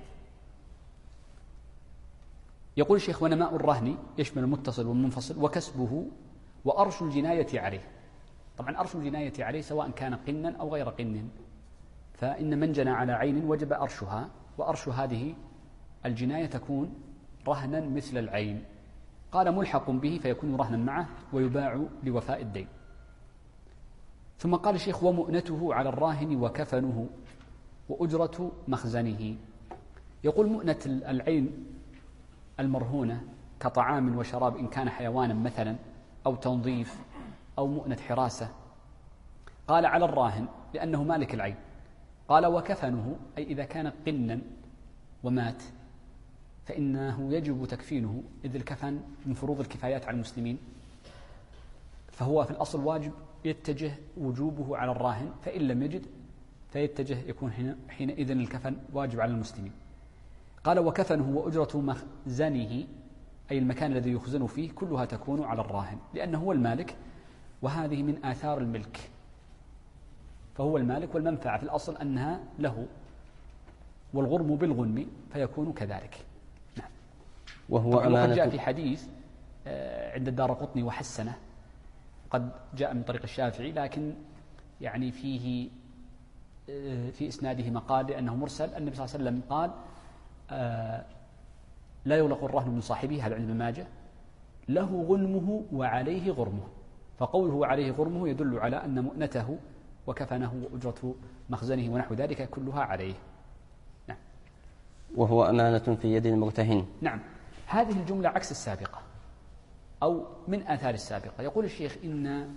يقول الشيخ: ونماء الرهن يشمل المتصل والمنفصل وكسبه وأرش الجناية عليه. طبعا أرش الجناية عليه سواء كان قنا أو غير قن، فإن من جنى على عين وجب أرشها، وأرش هذه الجناية تكون رهنا مثل العين. قال ملحق به فيكون رهنا معه ويباع لوفاء الدين. ثم قال الشيخ: ومؤنته على الراهن وكفنه وأجرة مخزنه. يقول مؤنة العين المرهونة كطعام وشراب إن كان حيوانا مثلا، أو تنظيف، أو مؤنة حراسة. قال على الراهن لأنه مالك العين. قال وكفنه أي إذا كان قنا ومات فإنه يجب تكفينه، إذ الكفن من فروض الكفايات على المسلمين، فهو في الأصل واجب، يتجه وجوبه على الراهن، فإن لم يجد فيتجه يكون حينئذ الكفن واجب على المسلمين. قال وكفنه وأجرة مخزنه أي المكان الذي يخزن فيه كلها تكون على الراهن، لأنه هو المالك، وهذه من آثار الملك، فهو المالك، والمنفعة في الأصل أنها له، والغرم بالغنم فيكون كذلك. نعم. وهو أمانة. وقد جاء في حديث عند الدارقطني وحسنه، قد جاء من طريق الشافعي، لكن يعني فيه في إسناده مقال لأنه مرسل. النبي صلى الله عليه وسلم قال: لا يغلق الرهن من صاحبه، هذا عند ابن ماجه، له غنمه وعليه غرمه. فقوله وعليه غرمه يدل على أن مؤنته وكفنه وأجرة مخزنه ونحو ذلك كلها عليه. نعم. وهو أمانة في يد المرتهن. نعم. هذه الجملة عكس السابقة أو من آثار السابقة. يقول الشيخ إن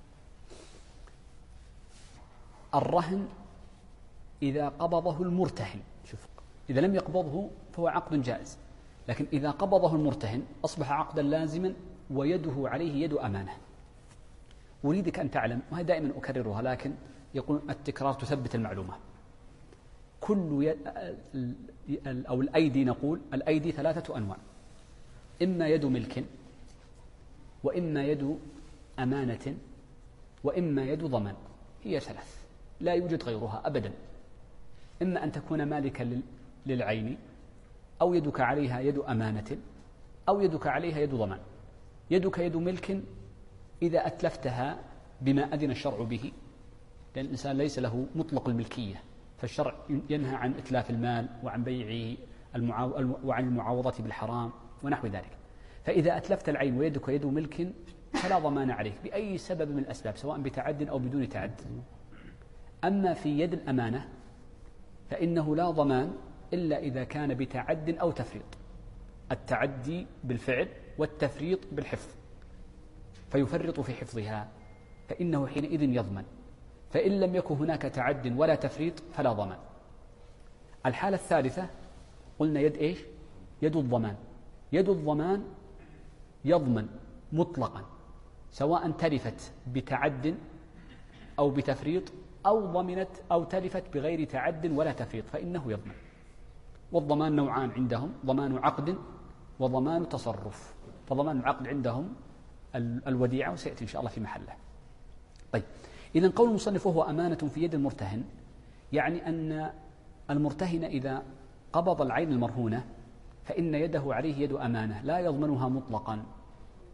الرهن إذا قبضه المرتهن، شوف، إذا لم يقبضه فهو عقد جائز، لكن إذا قبضه المرتهن أصبح عقدا لازما ويده عليه يد أمانة. أريدك أن تعلم، وهي دائما أكررها لكن يقول التكرار تثبت المعلومة، كل أو الأيدي، نقول الأيدي ثلاثة أنواع: إما يد ملك، وإما يد أمانة، وإما يد ضمان. هي ثلاث، لا يوجد غيرها أبدا. إما أن تكون مالكا للعين، أو يدك عليها يد أمانة، أو يدك عليها يد ضمان. يدك يد ملك إذا أتلفتها بما أذن الشرع به، لأن الإنسان ليس له مطلق الملكية، فالشرع ينهى عن إتلاف المال وعن بيعه وعن المعاوضة بالحرام ونحو ذلك. فإذا أتلفت العين ويدك يد ملك فلا ضمان عليك بأي سبب من الأسباب، سواء بتعد أو بدون تعد. أما في يد الأمانة فإنه لا ضمان إلا إذا كان بتعد أو تفريط، التعدي بالفعل والتفريط بالحفظ، فيفرط في حفظها فإنه حينئذ يضمن. فإن لم يكن هناك تعد ولا تفريط فلا ضمان. الحالة الثالثة قلنا يد إيش؟ يد الضمان. يد الضمان يضمن مطلقا، سواء تلفت بتعد أو بتفريط، أو ضمنت أو تلفت بغير تعد ولا تفريط، فإنه يضمن. والضمان نوعان عندهم: ضمان عقد وضمان تصرف. فضمان العقد عندهم الوديعة، وسيأتي إن شاء الله في محله. طيب، إذن قول المصنف وهو أمانة في يد المرتهن، يعني أن المرتهن إذا قبض العين المرهونة فإن يده عليه يد أمانة لا يضمنها مطلقا،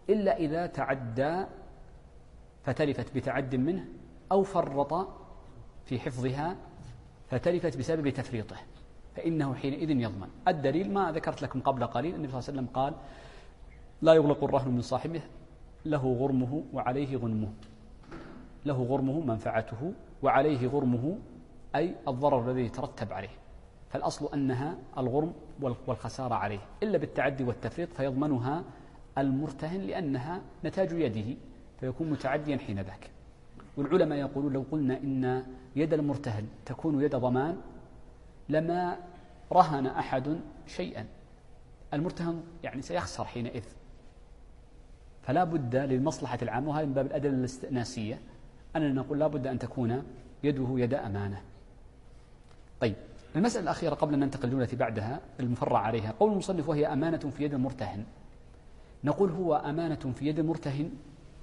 إلا إذا تعدى فتلفت بتعد منه، أو فرط في حفظها فتلفت بسبب تفريطه، فإنه حينئذ يضمن. الدليل ما ذكرت لكم قبل قليل، النبي صلى الله عليه وسلم قال: لا يغلق الرهن من صاحبه له غرمه وعليه غنمه، له غرمه منفعته وعليه غرمه أي الضرر الذي يترتب عليه، فالأصل أنها الغرم والخسارة عليه، إلا بالتعدي والتفريط فيضمنها المرتهن لأنها نتاج يده فيكون متعديا حين ذاك. والعلماء يقولون: لو قلنا إن يد المرتهن تكون يد ضمان لما رهن أحد شيئا، المرتهن يعني سيخسر حينئذ، فلا بد للمصلحة العامة، وهذا من باب الأدلة الاستئناسية، أننا نقول لا بد أن تكون يده يد أمانة. طيب، المسألة الأخيرة قبل أن ننتقل الجملة بعدها المفرع عليها، قول المصنف: وهي أمانة في يد المرتهن. نقول هو أمانة في يد المرتهن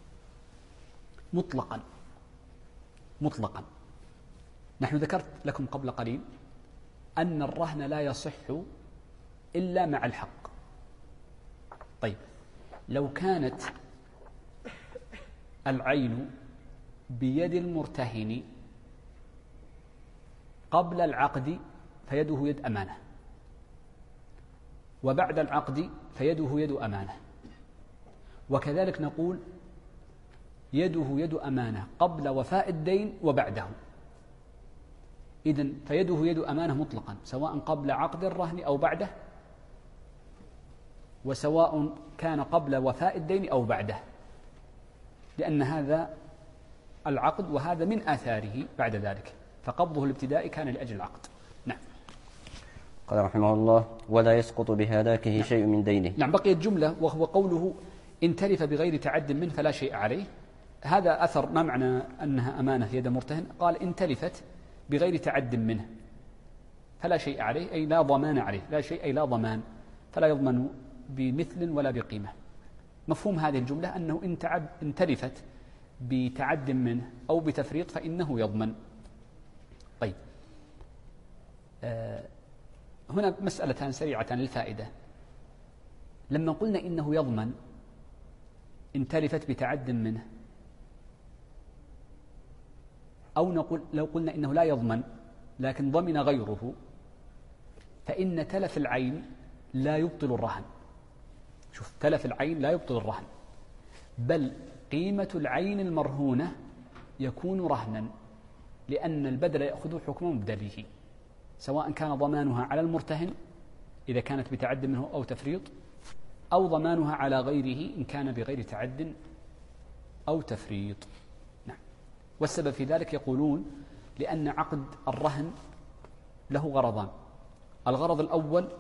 مطلقا. نحن ذكرت لكم قبل قليل أن الرهن لا يصح إلا مع الحق. طيب، لو كانت العين بيد المرتهن قبل العقد فيده يد أمانة، وبعد العقد فيده يد أمانة، وكذلك نقول يده يد أمانة قبل وفاء الدين وبعده. إذن فيده يد أمانة مطلقا، سواء قبل عقد الرهن أو بعده، وسواء كان قبل وفاء الدين أو بعده، لأن هذا العقد وهذا من آثاره بعد ذلك، فقبضه الابتدائي كان لأجل العقد. نعم. قال رحمه الله: ولا يسقط بهلاكه شيء من دينه. نعم، بقيت جملة وهو قوله: إن تلف بغير تعد منه فلا شيء عليه. هذا أثر، ما معنى أنها أمانة يد مرتهن؟ قال: إن تلفت بغير تعد منه فلا شيء عليه، أي لا ضمان عليه، لا شيء أي لا ضمان، فلا يضمن بمثل ولا بقيمة. مفهوم هذه الجملة أنه إن تلفت بتعد منه أو بتفريط فإنه يضمن. طيب، هنا مسألتان سريعتان للفائدة. لما قلنا إنه يضمن إن تلفت بتعد منه، أو نقول لو قلنا إنه لا يضمن لكن ضمن غيره، فإن تلف العين لا يبطل الرهن. شوف، تلف العين لا يبطل الرهن، بل قيمة العين المرهونة يكون رهنا، لأن البدل يأخذ حكم مبدله، سواء كان ضمانها على المرتهن إذا كانت بتعد منه أو تفريط، أو ضمانها على غيره إن كان بغير تعد أو تفريط. نعم. والسبب في ذلك يقولون لأن عقد الرهن له غرضان: الغرض الأول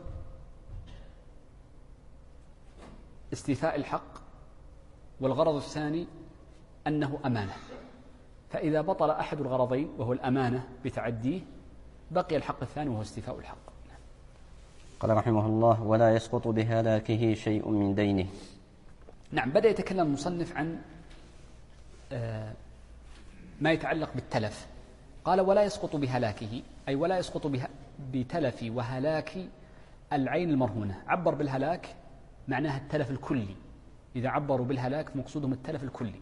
استيفاء الحق، والغرض الثاني أنه أمانة، فإذا بطل أحد الغرضين وهو الأمانة بتعديه بقي الحق الثاني وهو استيفاء الحق. قال رحمه الله: ولا يسقط بهلاكه شيء من دينه. نعم، بدأ يتكلم المصنف عن ما يتعلق بالتلف. قال: ولا يسقط بهلاكه، أي ولا يسقط بتلف وهلاك العين المرهونة. عبر بالهلاك معناها التلف الكلي، إذا عبروا بالهلاك مقصودهم التلف الكلي.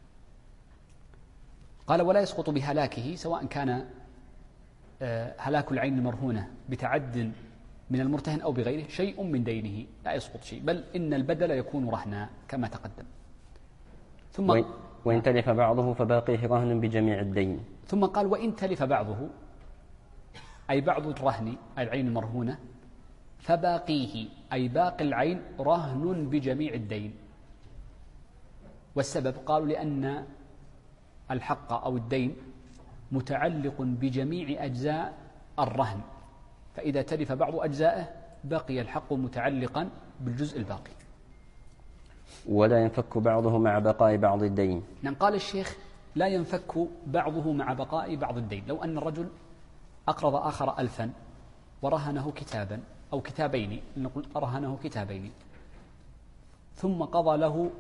قال: ولا يسقط بهلاكه، سواء كان هلاك العين المرهونة بتعد من المرتهن أو بغيره، شيء من دينه، لا يسقط شيء، بل إن البدل يكون رهنا كما تقدم. ثم وإن تلف بعضه فباقيه رهن بجميع الدين. ثم قال: وإن تلف بعضه، أي بعض الرهن العين المرهونة، فباقيه أي باقي العين رهن بجميع الدين. والسبب قالوا لأن الحق أو الدين متعلق بجميع أجزاء الرهن، فإذا تلف بعض أجزائه بقي الحق متعلقا بالجزء الباقي. ولا ينفك بعضه مع بقاء بعض الدين. نعم، قال الشيخ: لا ينفك بعضه مع بقاء بعض الدين. لو أن الرجل أقرض آخر 1000 ورهنه كتابا أو كتابين، نقول رهنه كتابين، ثم قضى له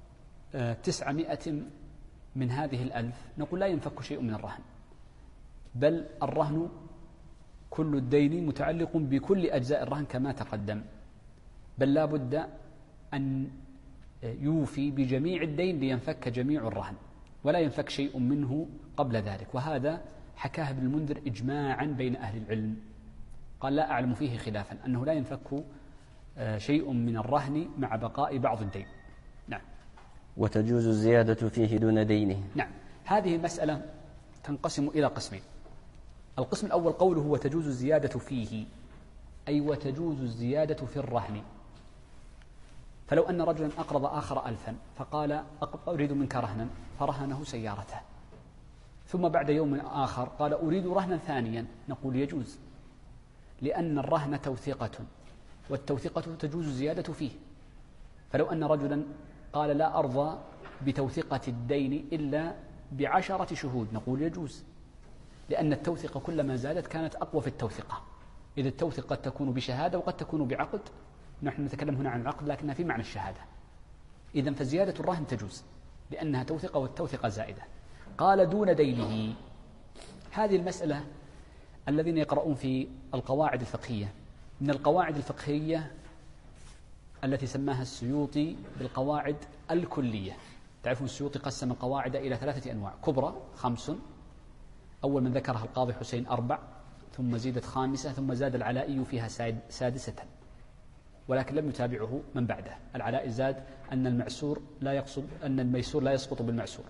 900 من هذه 1000، نقول لا ينفك شيء من الرهن، بل الرهن كل الدين متعلق بكل أجزاء الرهن كما تقدم، بل لا بد أن يوفي بجميع الدين لينفك جميع الرهن، ولا ينفك شيء منه قبل ذلك. وهذا حكاه ابن المنذر إجماعا بين أهل العلم، قال لا أعلم فيه خلافا أنه لا ينفك شيء من الرهن مع بقاء بعض الدين. نعم. وتجوز الزيادة فيه دون دينه. نعم. هذه المسألة تنقسم إلى قسمين. القسم الأول قوله وتجوز الزيادة فيه، أي وتجوز الزيادة في الرهن. فلو أن رجلا أقرض آخر 1000 فقال أريد منك رهنا، فرهنه سيارته، ثم بعد يوم آخر قال أريد رهنا ثانيا، نقول يجوز، لأن الرهن توثيقة، والتوثيقة تجوز الزيادة فيه. فلو أن رجلا قال لا أرضى بتوثيقة الدين إلا ب10 شهود، نقول يجوز، لأن التوثيقة كلما زادت كانت أقوى في التوثيقة. إذا التوثيقة قد تكون بشهادة وقد تكون بعقد، نحن نتكلم هنا عن العقد لكنها في معنى الشهادة. إذن فزيادة الرهن تجوز لأنها توثيقة، والتوثيقة زائدة. قال دون دينه، هذه المسألة الذين يقرؤون في القواعد الفقهية، من القواعد الفقهية التي سماها السيوطي بالقواعد الكلية. تعرفون السيوطي قسم القواعد إلى 3 أنواع كبرى 5، أول من ذكرها القاضي حسين 4، ثم زيدت 5، ثم زاد العلائي فيها 6، ولكن لم يتابعه من بعده. العلائي زاد أن الميسور لا يسقط بالمعسور.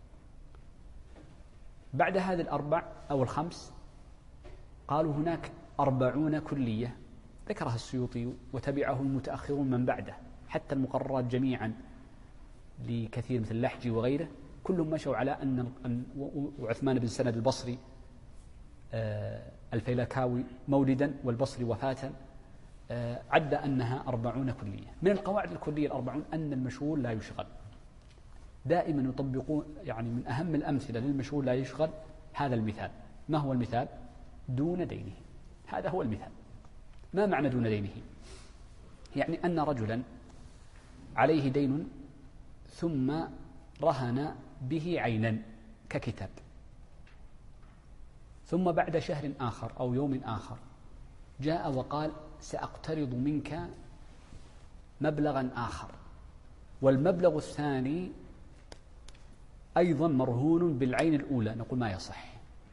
بعد هذه 4 أو 5 قالوا هناك 40 كلية ذكرها السيوطي وتبعه المتأخرون من بعده، حتى المقررات جميعا لكثير مثل اللحجي وغيره كلهم مشوا على أن وعثمان بن سند البصري، الفيلكاوي مولدا والبصري وفاة، عد أنها 40 كلية. من القواعد الكلية 40 أن المشغول لا يشغل. دائما يطبقون، يعني من أهم الأمثلة للمشغول لا يشغل هذا المثال. ما هو المثال؟ دون دينه. هذا هو المثال. ما معنى دون دينه؟ يعني أن رجلا عليه دين ثم رهن به عينا ككتاب، ثم بعد شهر آخر أو يوم آخر جاء وقال سأقترض منك مبلغا آخر، والمبلغ الثاني أيضا مرهون بالعين الأولى، نقول ما يصح،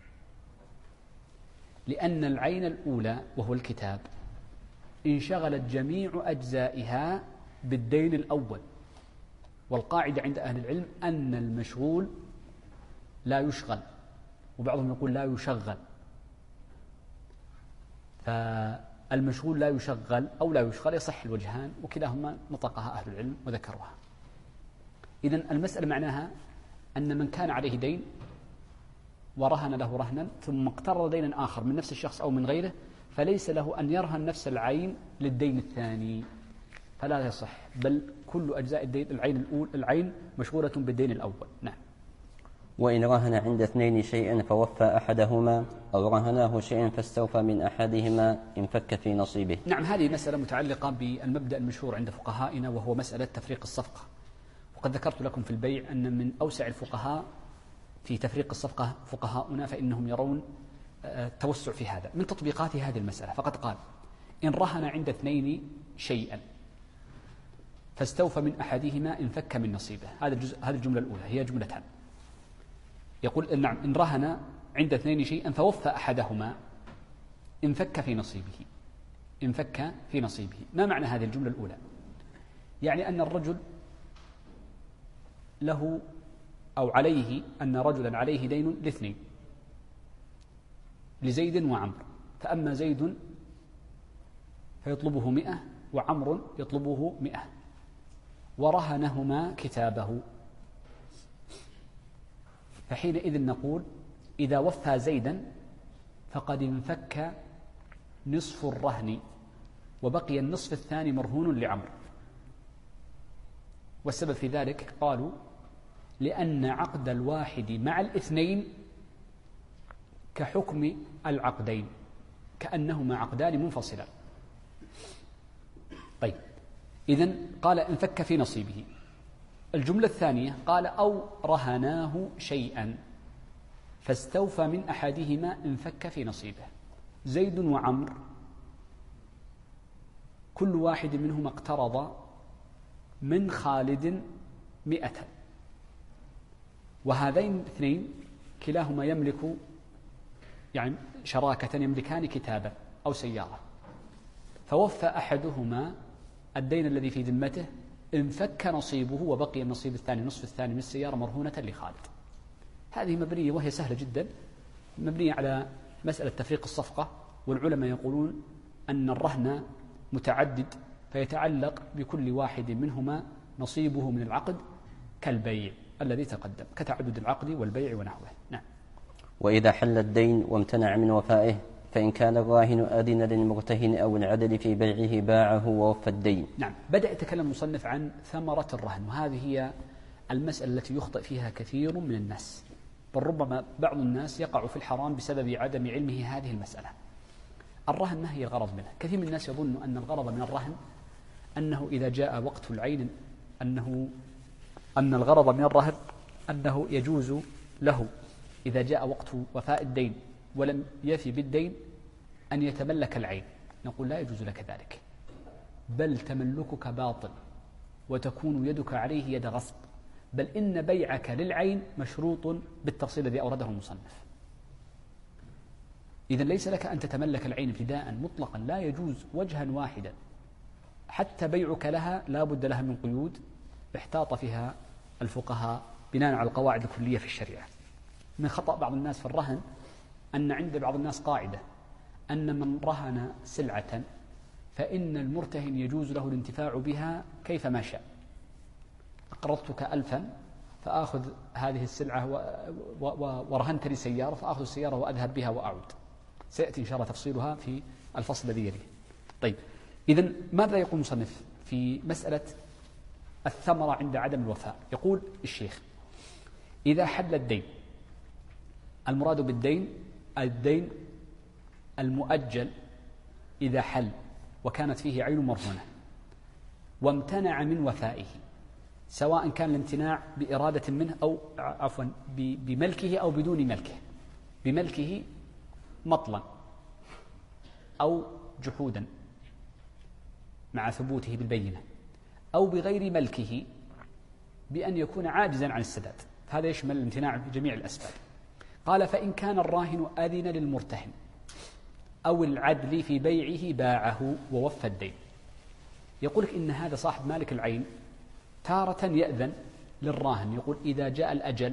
لأن العين الأولى وهو الكتاب انشغلت جميع أجزائها بالدين الأول. والقاعدة عند أهل العلم أن المشغول لا يشغل، وبعضهم يقول لا يشغل. فالمشغول لا يشغل أو لا يشغل يصح الوجهان، وكلاهما نطقها أهل العلم وذكروها. إذن المسألة معناها أن من كان عليه دين ورهن له رهنا ثم اقترض دينا آخر من نفس الشخص أو من غيره، فليس له أن يرهن نفس العين للدين الثاني، فلا يصح، بل كل أجزاء الدين العين مشغولة بالدين الأول. نعم. وإن رهن عند 2 شيئا فوفى أحدهما أو رهناه شيئا فاستوفى من أحدهما انفك في نصيبه. نعم. هذه مسألة متعلقة بالمبدأ المشهور عند فقهائنا، وهو مسألة تفريق الصفقة. وقد ذكرت لكم في البيع أن من أوسع الفقهاء في تفريق الصفقة فقهاؤنا، فإنهم يرون التوسع في هذا. من تطبيقات هذه المسألة فقد قال إن رهن عند 2 شيئا فاستوفى من أحدهما انفك من نصيبه. هذه الجملة الأولى هي جملتان. يقول نعم إن رهن عند 2 شيئا فوفى أحدهما انفك في نصيبه. انفك في نصيبه. ما معنى هذه الجملة الأولى؟ يعني أن الرجل له أو عليه، أن رجلا عليه دين ل2، لزيد وعمر، فأما زيد فيطلبه 100 وعمر يطلبه 100، ورهنهما كتابه. فحينئذ نقول إذا وفى زيدا فقد انفك نصف الرهن، وبقي النصف الثاني مرهون لعمر. والسبب في ذلك قالوا لأن عقد الواحد مع 2 كحكم العقدين، كأنهما عقدان منفصلان. طيب، إذن قال انفك في نصيبه. الجملة الثانية قال أو رهناه شيئا فاستوفى من أحدهما انفك في نصيبه. زيد وعمر كل واحد منهما اقترض من خالد 100، وهذين الاثنين كلاهما يملك يعني شراكة، يملكان كتابا أو سيارة، فوفى أحدهما الدين الذي في ذمته، انفك نصيبه وبقي النصيب الثاني، نصف الثاني من السيارة مرهونة لخالد. هذه مبنية وهي سهلة جدا، مبنية على مسألة تفريق الصفقة، والعلماء يقولون أن الرهن متعدد، فيتعلق بكل واحد منهما نصيبه من العقد كالبيع الذي تقدم، كتعدد العقد والبيع ونحوه. نعم. وإذا حل الدين وامتنع من وفائه، فإن كان الراهن أذن للمرتهن أو العدل في بيعه باعه ووفى الدين. نعم. بدأ يتكلم المصنف عن ثمرة الرهن، وهذه هي المسألة التي يخطئ فيها كثير من الناس، بل ربما بعض الناس يقع في الحرام بسبب عدم علمه هذه المسألة. الرهن ما هي الغرض منه؟ كثير من الناس يظن أن الغرض من الرهن أنه إذا جاء وقت العين، أن الغرض من الرهن أنه يجوز له إذا جاء وقت وفاء الدين ولم يفي بالدين أن يتملك العين. نقول لا يجوز لك ذلك، بل تملكك باطل وتكون يدك عليه يد غصب، بل إن بيعك للعين مشروط بالتفصيل الذي أورده المصنف. إذن ليس لك أن تتملك العين ابتداء مطلقا، لا يجوز وجها واحدا، حتى بيعك لها لا بد لها من قيود احتاط فيها الفقهاء بناء على القواعد الكلية في الشريعة. من خطأ بعض الناس في الرهن أن عند بعض الناس قاعدة أن من رهن سلعة فإن المرتهن يجوز له الانتفاع بها كيفما شاء. أقرضتك 1000 فآخذ هذه السلعة ورهنت لي سيارة فآخذ السيارة وأذهب بها وأعود. سيأتي إن شاء الله تفصيلها في الفصل الذي يليه. طيب، إذن ماذا يقول المصنف في مسألة الثمرة عند عدم الوفاء؟ يقول الشيخ: إذا حل الدين، المراد بالدين الدين المؤجل إذا حل وكانت فيه عين مرهونة وامتنع من وفائه، سواء كان الامتناع بإرادة منه أو عفوا بملكه أو بدون ملكه، بملكه مطلا أو جحودا مع ثبوته بالبينة، أو بغير ملكه بأن يكون عاجزا عن السداد، هذا يشمل الامتناع بجميع الأسباب. قال: فإن كان الراهن أذن للمرتهن أو العدل في بيعه باعه ووفى الدين. يقول لك إن هذا صاحب مالك العين تارة يأذن للراهن، يقول: إذا جاء الأجل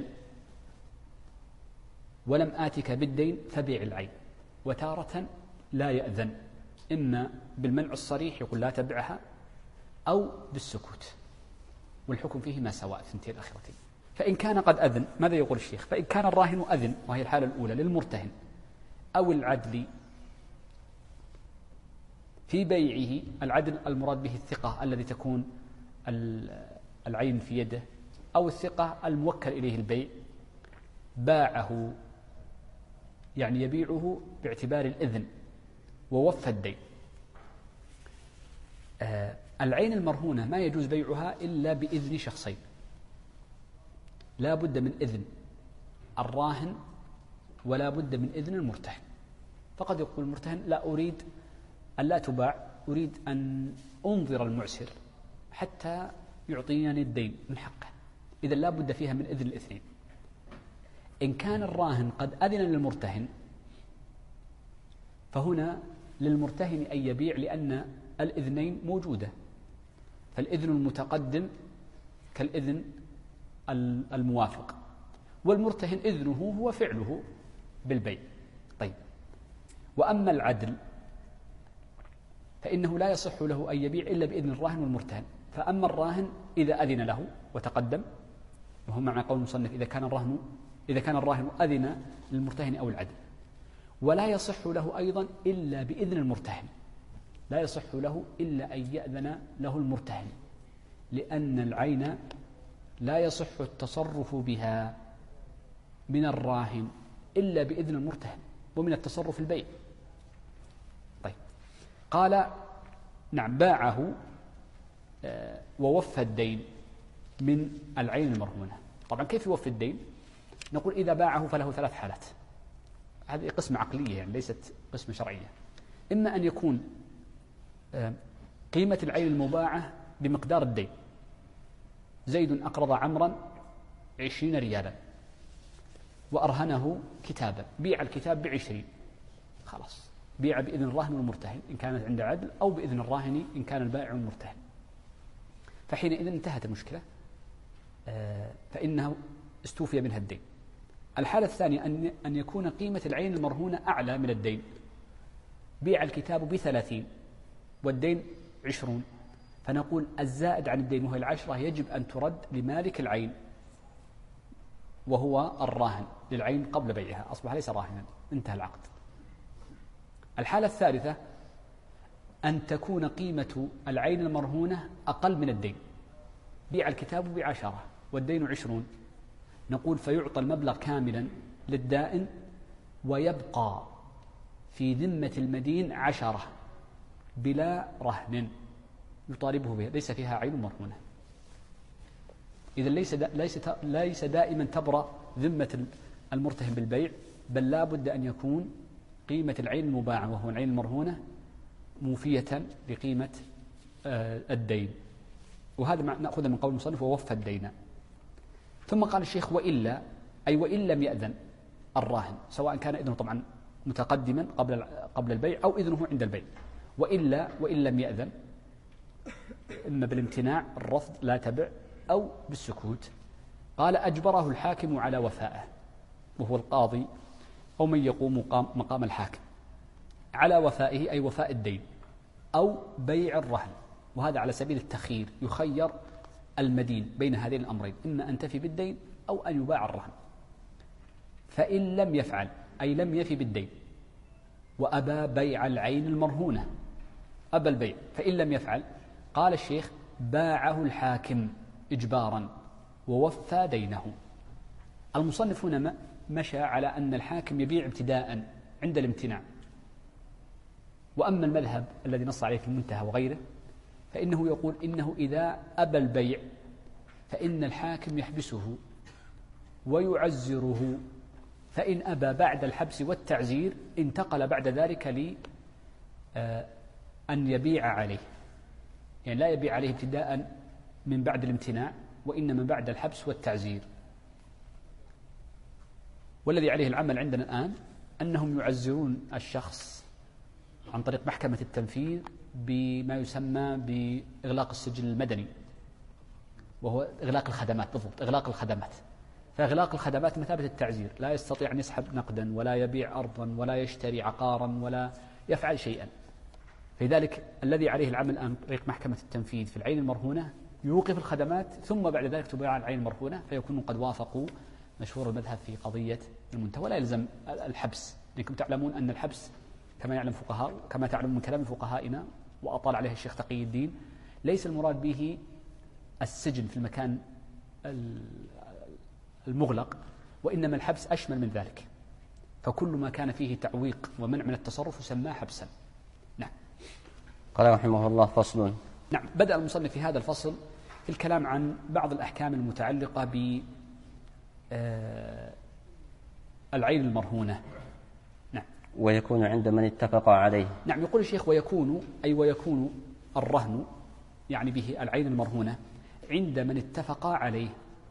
ولم آتك بالدين فبيع العين، وتارة لا يأذن، إما بالمنع الصريح يقول لا تبعها، أو بالسكوت، والحكم فيهما سواء في الثنتين الأخيرتين. فإن كان قد أذن، ماذا يقول الشيخ؟ فإن كان الراهن أذن، وهي الحالة الأولى، للمرتهن أو العدل في بيعه، العدل المراد به الثقة الذي تكون العين في يده، أو الثقة الموكل إليه البيع، باعه يعني يبيعه باعتبار الإذن ووفى الدين. العين المرهونة ما يجوز بيعها إلا بإذن شخصين، لا بد من إذن الراهن ولا بد من إذن المرتهن. فقد يقول المرتهن: لا أريد أن لا تباع، أريد أن أنظر المعسر حتى يعطيني الدين من حقه، إذا لا بد فيها من إذن الاثنين. إن كان الراهن قد أذن للمرتهن فهنا للمرتهن أن يبيع، لأن الإذنين موجودة، فالإذن المتقدم كالإذن الموافق، والمرتهن إذنه هو فعله بالبيع. طيب، وأما العدل فإنه لا يصح له أن يبيع إلا بإذن الراهن والمرتهن. فأما الراهن إذا أذن له وتقدم، وهو معنى قول المصنف إذا كان الراهن أذن للمرتهن أو العدل، ولا يصح له أيضا إلا بإذن المرتهن، لا يصح له إلا أن يأذن له المرتهن، لأن العين لا يصح التصرف بها من الراهن إلا بإذن المرتهن ومن التصرف البيع. طيب، قال: نعم، باعه ووفى الدين من العين المرهونة. طبعا كيف يوفي الدين؟ نقول إذا باعه فله 3 حالات، هذه قسمة عقلية يعني ليست قسمة شرعية. إما أن يكون قيمة العين المباعة بمقدار الدين، زيد أقرض عمرا 20 ريالا وأرهنه كتابا، بيع الكتاب ب20، خلاص بيع بإذن الراهن والمرتهن إن كانت عند عدل، أو بإذن الراهن إن كان البائع والمرتهن. فحينئذ انتهت المشكلة، فإنه استوفي منها الدين. الحالة الثانية أن يكون قيمة العين المرهونة أعلى من الدين، بيع الكتاب ب30 والدين 20، فنقول الزائد عن الدين وهي 10 يجب أن ترد لمالك العين وهو الراهن للعين قبل بيعها، أصبح ليس راهنا، انتهى العقد. الحالة الثالثة أن تكون قيمة العين المرهونة أقل من الدين، بيع الكتاب ب10 والدين 20، نقول فيعطى المبلغ كاملا للدائن ويبقى في ذمة المدين 10 بلا رهن يطالبه بها، ليس فيها عين مرهونة. إذا ليس دائما تبرأ ذمة المرتهن بالبيع، بل لا بد أن يكون قيمة العين المباعة وهو العين المرهونة موفية لقيمة الدين. وهذا نأخذ من قول المصنف ووفى الدين. ثم قال الشيخ وإلا، أي وإن لم يأذن الراهن، سواء كان إذنه طبعا متقدما قبل البيع أو إذنه عند البيع، وإلا وإن لم يأذن، إما بالامتناع الرفض لا تبع أو بالسكوت، قال أجبره الحاكم على وفائه، وهو القاضي أو من يقوم مقام الحاكم، على وفائه أي وفاء الدين أو بيع الرهن. وهذا على سبيل التخيير، يخير المدين بين هذين الأمرين، إما أن تفي بالدين أو أن يباع الرهن. فإن لم يفعل أي لم يفي بالدين وأبى بيع العين المرهونة، أبى البيع، فإن لم يفعل قال الشيخ باعه الحاكم إجبارا ووفى دينه. المصنف هنا مشى على أن الحاكم يبيع ابتداء عند الامتناع. وأما المذهب الذي نص عليه في المنتهى وغيره فإنه يقول إنه إذا أبى البيع فإن الحاكم يحبسه ويعزره، فإن أبى بعد الحبس والتعزير انتقل بعد ذلك أن يبيع عليه، يعني لا يبيع عليه ابتداء من بعد الامتناع، وإنما بعد الحبس والتعزير. والذي عليه العمل عندنا الآن أنهم يعزرون الشخص عن طريق محكمة التنفيذ بما يسمى بإغلاق السجل المدني، وهو إغلاق الخدمات، بالضبط إغلاق الخدمات. فإغلاق الخدمات مثابة التعزير، لا يستطيع أن يسحب نقدا ولا يبيع أرضا ولا يشتري عقارا ولا يفعل شيئا. فلذلك الذي عليه العمل الآن طريق محكمة التنفيذ في العين المرهونة يوقف الخدمات ثم بعد ذلك تباع العين المرهونة، فيكونوا قد وافقوا مشهور المذهب في قضية المنتهى، ولا يلزم الحبس، لأنكم تعلمون أن الحبس كما يعلم فقهاء، كما تعلم من كلام فقهائنا وأطال عليه الشيخ تقي الدين، ليس المراد به السجن في المكان المغلق، وإنما الحبس أشمل من ذلك، فكل ما كان فيه تعويق ومنع من التصرف يسمى حبسا. نعم. قال رحمه الله فصل. نعم، بدأ المصنف في هذا الفصل في الكلام عن بعض الأحكام المتعلقة بالعين المرهونة. نعم. ويكون عند من اتفق عليه. نعم، يقول الشيخ ويكون، أي ويكون الرهن يعني به العين المرهونة عند من اتفق عليه.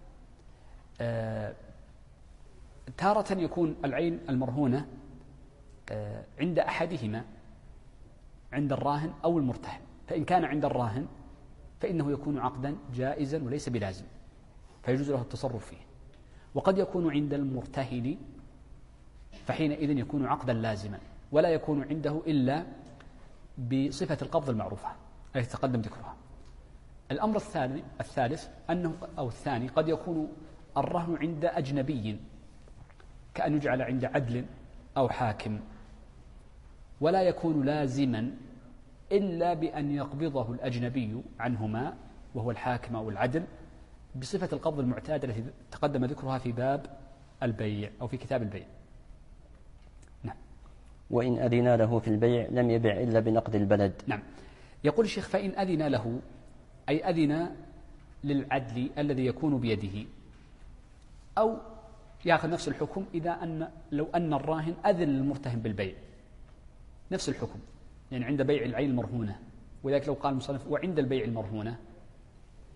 تارة يكون العين المرهونة عند أحدهما، عند الراهن أو المرتهن، فإن كان عند الراهن فإنه يكون عقدا جائزا وليس بلازم، فيجوز له التصرف فيه. وقد يكون عند المرتهن فحينئذ يكون عقدا لازما، ولا يكون عنده إلا بصفة القبض المعروفة التي تقدم ذكرها. الأمر الثالث أنه أو الثاني قد يكون الرهن عند أجنبي، كأن يجعل عند عدل أو حاكم، ولا يكون لازما إلا بأن يقبضه الأجنبي عنهما وهو الحاكم أو العدل بصفة القبض المعتادة التي تقدم ذكرها في باب البيع أو في كتاب البيع. نعم. وإن أذن له في البيع لم يبع إلا بنقد البلد. نعم. يقول الشيخ فإن أذن له أي أذن للعدل الذي يكون بيده، أو يأخذ نفس الحكم لو أن الراهن أذن للمرتهن بالبيع، نفس الحكم، يعني عند بيع العين المرهونة. ولذلك لو قال المصنف وعند البيع المرهونة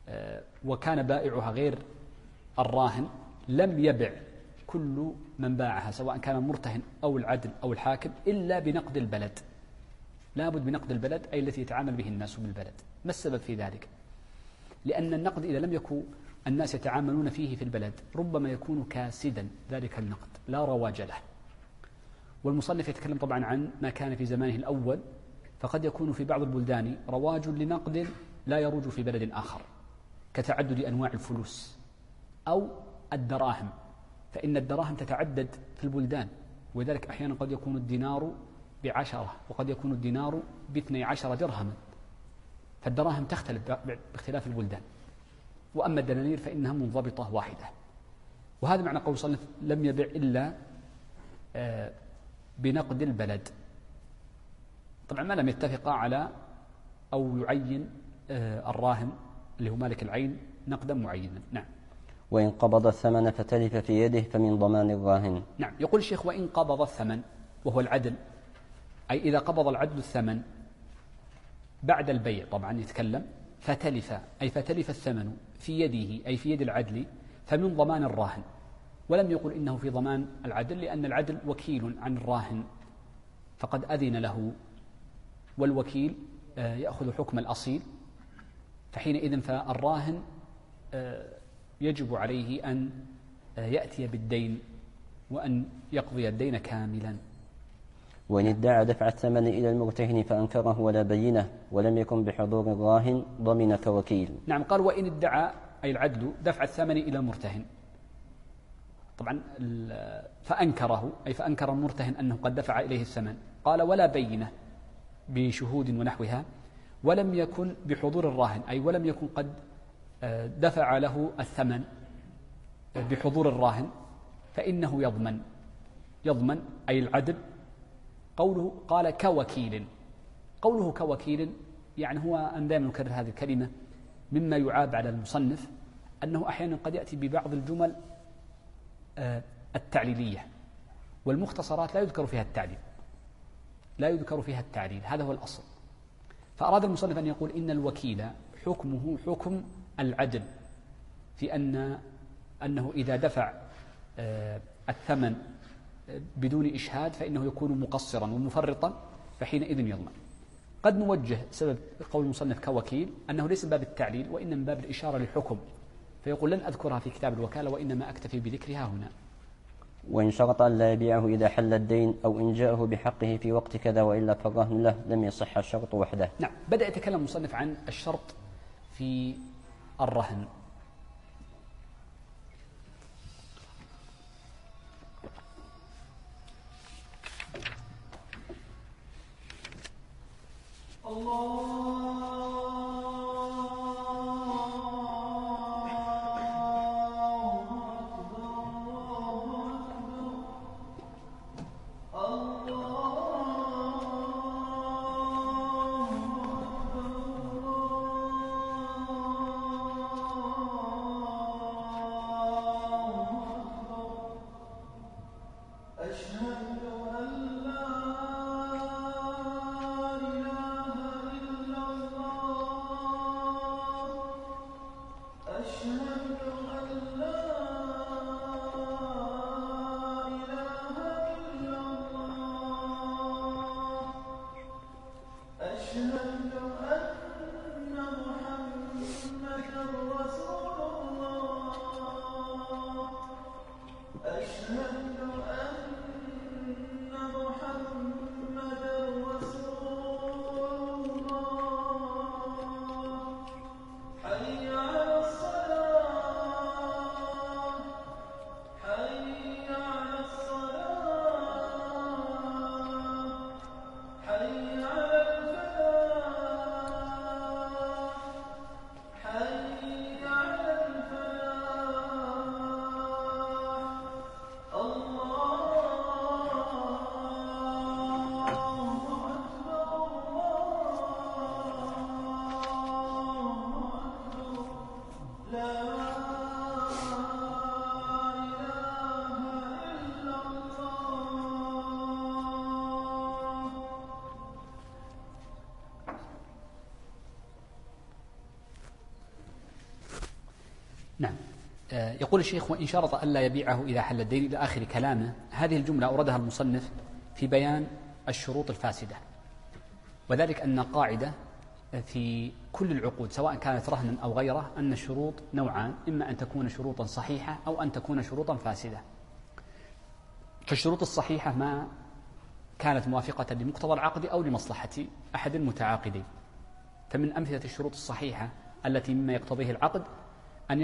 وكان بائعها غير الراهن لم يبع كل من باعها سواء كان المرتهن أو العدل أو الحاكم إلا بنقد البلد. لابد بنقد البلد أي التي يتعامل به الناس بالبلد. ما السبب في ذلك؟ لأن النقد إذا لم يكن الناس يتعاملون فيه في البلد ربما يكون كاسدا ذلك النقد لا رواج له. والمصنف يتكلم طبعا عن ما كان في زمانه الأول، فقد يكون في بعض البلدان رواج لنقد لا يروج في بلد آخر كتعدد أنواع الفلوس أو الدراهم، فإن الدراهم تتعدد في البلدان، ولذلك أحيانا قد يكون الدينار ب10 وقد يكون الدينار ب12 درهما، فالدراهم تختلف باختلاف البلدان. وأما الدنانير فإنها منضبطة واحدة. وهذا معنى قول صلى لم يبع إلا بنقد البلد. طبعا ما لم يتفقا على أو يعين الراهن اللي هو مالك العين نقدا معينا. نعم. وإن قبض الثمن فتلف في يده فمن ضمان الراهن. نعم. يقول الشيخ وإن قبض الثمن وهو العدل، أي إذا قبض العدل الثمن بعد البيع طبعا يتكلم، فتلف أي فتلف الثمن في يده أي في يد العدل فمن ضمان الراهن. ولم يقل إنه في ضمان العدل لأن العدل وكيل عن الراهن فقد أذن له، والوكيل يأخذ حكم الأصيل، فحينئذ فالراهن يجب عليه أن يأتي بالدين وأن يقضي الدين كاملا. وإن ادعى دفع الثمن إلى المرتهن فأنكره ولا بينه ولم يكن بحضور الراهن ضمن كوكيل. نعم. قال وإن ادعى أي العدل دفع الثمن إلى المرتهن، طبعا فأنكره أي فأنكر المرتهن أنه قد دفع إليه الثمن، قال ولا بينه بشهود ونحوها، ولم يكن بحضور الراهن أي ولم يكن قد دفع له الثمن بحضور الراهن، فإنه يضمن أي العدل. قوله قال كوكيل، قوله كوكيل يعني هو أن دائما نكرر هذه الكلمة مما يعاب على المصنف أنه أحيانا قد يأتي ببعض الجمل التعليلية، والمختصرات لا يذكر فيها التعليل، هذا هو الأصل. فأراد المصنف أن يقول إن الوكيل حكمه حكم العدل في أنه إذا دفع الثمن بدون إشهاد فإنه يكون مقصرا ومفرطا، فحينئذ يضمن. قد نوجه سبب قول المصنف كوكيل أنه ليس من باب التعليل وإنما من باب الإشارة للحكم، فيقول لن أذكرها في كتاب الوكالة وإنما أكتفي بذكرها هنا. وإن شرط أن لا يبيعه إذا حل الدين أو إن جاءه بحقه في وقت كذا وإلا فالرهن له لم يصح الشرط وحده. نعم. بدأ يتكلم المصنف عن الشرط في الرهن. نعم. يقول الشيخ: وإن شرط ألا يبيعه إذا حل الدين، إلى آخر كلامه. هذه الجملة أوردها المصنف في بيان الشروط الفاسدة، وذلك أن قاعدة في كل العقود سواء كانت رهنا أو غيره أن الشروط نوعان: إما أن تكون شروطا صحيحة أو أن تكون شروطا فاسدة. فالشروط الصحيحة ما كانت موافقة لمقتضى العقد أو لمصلحة أحد المتعاقدين. فمن أمثلة الشروط الصحيحة التي مما يقتضيه العقد أن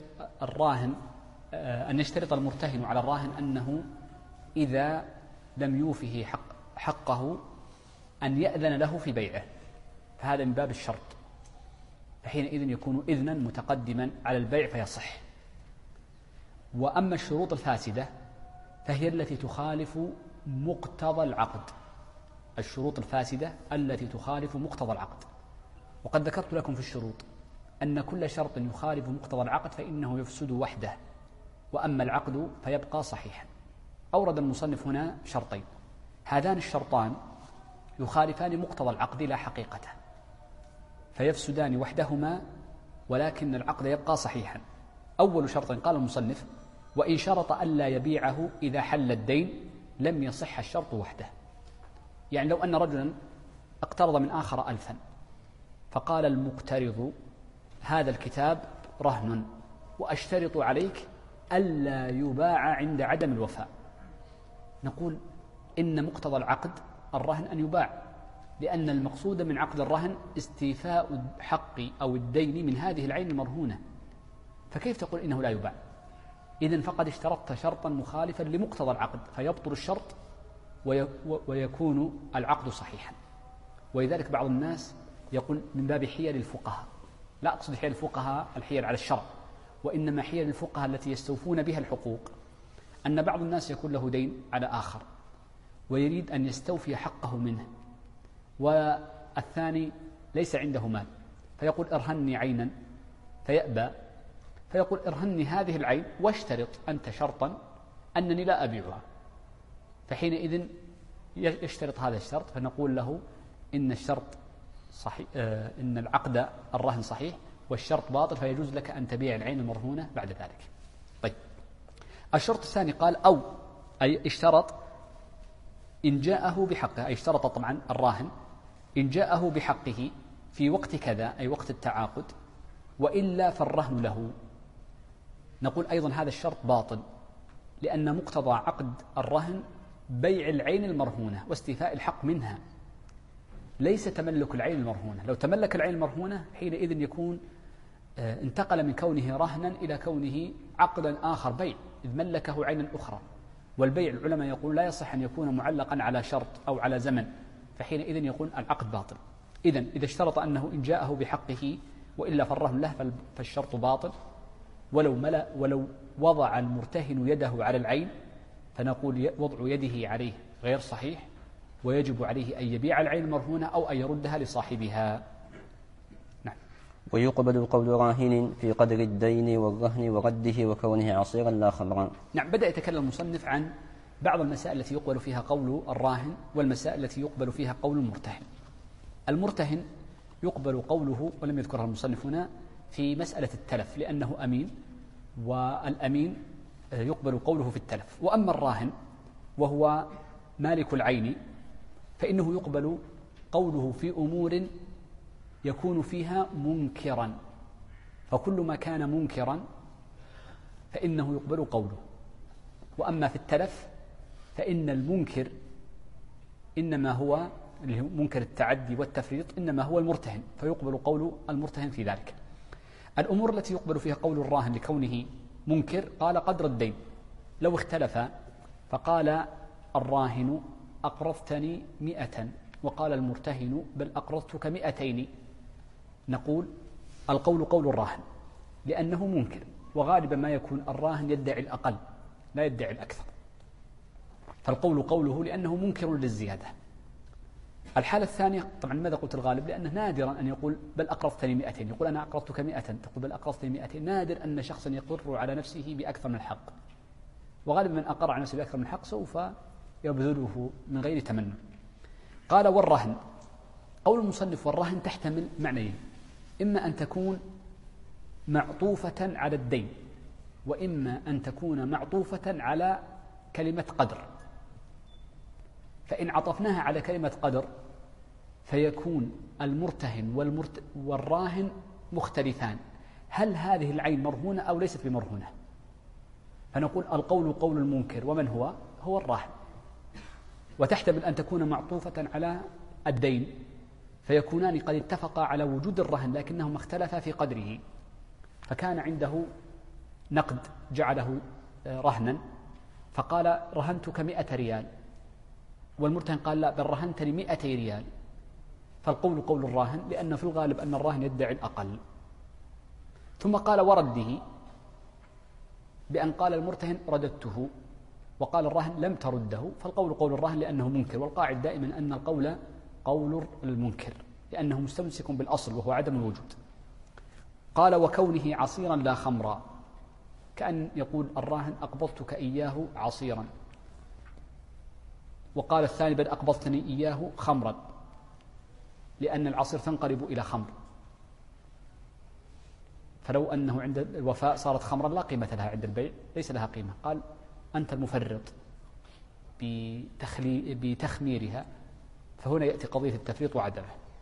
يشترط المرتهن على الراهن أنه إذا لم يوفه حقه أن يأذن له في بيعه، فهذا من باب الشرط، فحينئذ يكون إذنا متقدما على البيع فيصح. وأما الشروط الفاسدة فهي التي تخالف مقتضى العقد، الشروط الفاسدة التي تخالف مقتضى العقد. وقد ذكرت لكم في الشروط أن كل شرط يخالف مقتضى العقد فإنه يفسد وحده، وأما العقد فيبقى صحيحا. أورد المصنف هنا شرطين، هذان الشرطان يخالفان مقتضى العقد لا حقيقته، فيفسدان وحدهما ولكن العقد يبقى صحيحا. أول شرط قال المصنف: وإن شرط ألا يبيعه إذا حل الدين لم يصح الشرط وحده. يعني لو أن رجلا اقترض من آخر 1000 فقال المقترض: هذا الكتاب رهن وأشترط عليك ألا يباع عند عدم الوفاء، نقول إن مقتضى العقد الرهن أن يباع، لأن المقصود من عقد الرهن استيفاء الحق أو الدين من هذه العين المرهونة، فكيف تقول إنه لا يباع؟ إذن فقد اشترطت شرطا مخالفا لمقتضى العقد فيبطل الشرط ويكون العقد صحيحا. ولذلك بعض الناس يقول من باب حيل الفقهاء، لا أقصد حيل الفقهاء الحيل على الشرع، وإنما حيل الفقهاء التي يستوفون بها الحقوق، أن بعض الناس يكون له دين على آخر ويريد أن يستوفي حقه منه، والثاني ليس عنده مال فيقول: ارهني عينا، فيأبى، فيقول: ارهني هذه العين واشترط أنت شرطا أنني لا أبيعها، فحينئذ يشترط هذا الشرط، فنقول له إن الشرط صحيح، إن العقد الرهن صحيح والشرط باطل، فيجوز لك أن تبيع العين المرهونة بعد ذلك. طيب، الشرط الثاني قال: أو أي اشترط إن جاءه بحقه، أي اشترط طبعا الراهن إن جاءه بحقه في وقت كذا أي وقت التعاقد، وإلا فالرهن له. نقول أيضا هذا الشرط باطل، لأن مقتضى عقد الرهن بيع العين المرهونة واستيفاء الحق منها، ليس تملك العين المرهونة. لو تملك العين المرهونة حينئذ يكون انتقل من كونه رهنا إلى كونه عقدا آخر بيع، إذ ملكه عينا أخرى. والبيع العلماء يقول لا يصح أن يكون معلقا على شرط أو على زمن، فحينئذ يكون العقد باطل. إذا اشترط أنه إن جاءه بحقه وإلا فالرهن له فالشرط باطل. ولو وضع المرتهن يده على العين فنقول وضع يده عليه غير صحيح، ويجب عليه أن يبيع العين المرهونة أو أن يردها لصاحبها. نعم. ويقبل قول راهن في قدر الدين والرهن ورده وكونه عصيرا لا خمرا. نعم. بدأ يتكلم المصنف عن بعض المسائل التي يقبل فيها قول الراهن والمسائل التي يقبل فيها قول المرتهن. المرتهن يقبل قوله، ولم يذكرها المصنف هنا، في مسألة التلف لأنه أمين، والأمين يقبل قوله في التلف. وأما الراهن وهو مالك العين فإنه يقبل قوله في أمور يكون فيها منكرا، فكل ما كان منكرا فإنه يقبل قوله. وأما في التلف فإن المنكر إنما هو منكر التعدي والتفريط إنما هو المرتهن، فيقبل قول المرتهن في ذلك. الأمور التي يقبل فيها قول الراهن لكونه منكر قال قدر الدين. لو اختلف فقال الراهن أقرضتني 100 وقال المرتهن بل أقرضتك 200، نقول القول قول الراهن لأنه منكر، وغالبا ما يكون الراهن يدعي الأقل لا يدعي الأكثر، فالقول قوله لأنه منكر للزيادة. الحالة الثانية طبعا ماذا قلت الغالب؟ لأنه نادرا أن يقول بل أقرضتني 200، يقول أنا أقرضتك 100 تقول بل أقرضتني 200. نادر أن شخصا يقر على نفسه بأكثر من الحق، وغالبا من أقر على نفسه بأكثر من الحق سوف يبذله من غير تمنى. قال والرهن، قول المصنف والرهن تحتمل معنيين: إما أن تكون معطوفة على الدين، وإما أن تكون معطوفة على كلمة قدر. فإن عطفناها على كلمة قدر فيكون المرتهن والراهن مختلفان، هل هذه العين مرهونة أو ليست بمرهونة؟ فنقول القول قول المنكر، ومن هو الراهن. وتحتمل أن تكون معطوفة على الدين، فيكونان قد اتفقا على وجود الرهن لكنهما اختلفا في قدره، فكان عنده نقد جعله رهنا فقال رهنتك 100 ريال، والمرتهن قال لا بل رهنتني 200 ريال، فالقول قول الراهن، لأن في الغالب أن الراهن يدعي الأقل. ثم قال ورده، بأن قال المرتهن رددته، وقال الراهن لم ترده، فالقول قول الراهن لأنه منكر. والقاعد دائما أن القول قول المنكر لأنه مستمسك بالأصل وهو عدم الوجود. قال وكونه عصيرا لا خمرا، كأن يقول الراهن أقبضتك إياه عصيرا، وقال الثاني بل أقبضتني إياه خمرا، لأن العصير تنقلب إلى خمر، فلو أنه عند الوفاء صارت خمرا لا قيمة لها عند البيع، ليس لها قيمة. قال أنت المفرط بتخميرها، فهنا يأتي قضية التفريط وعدمه.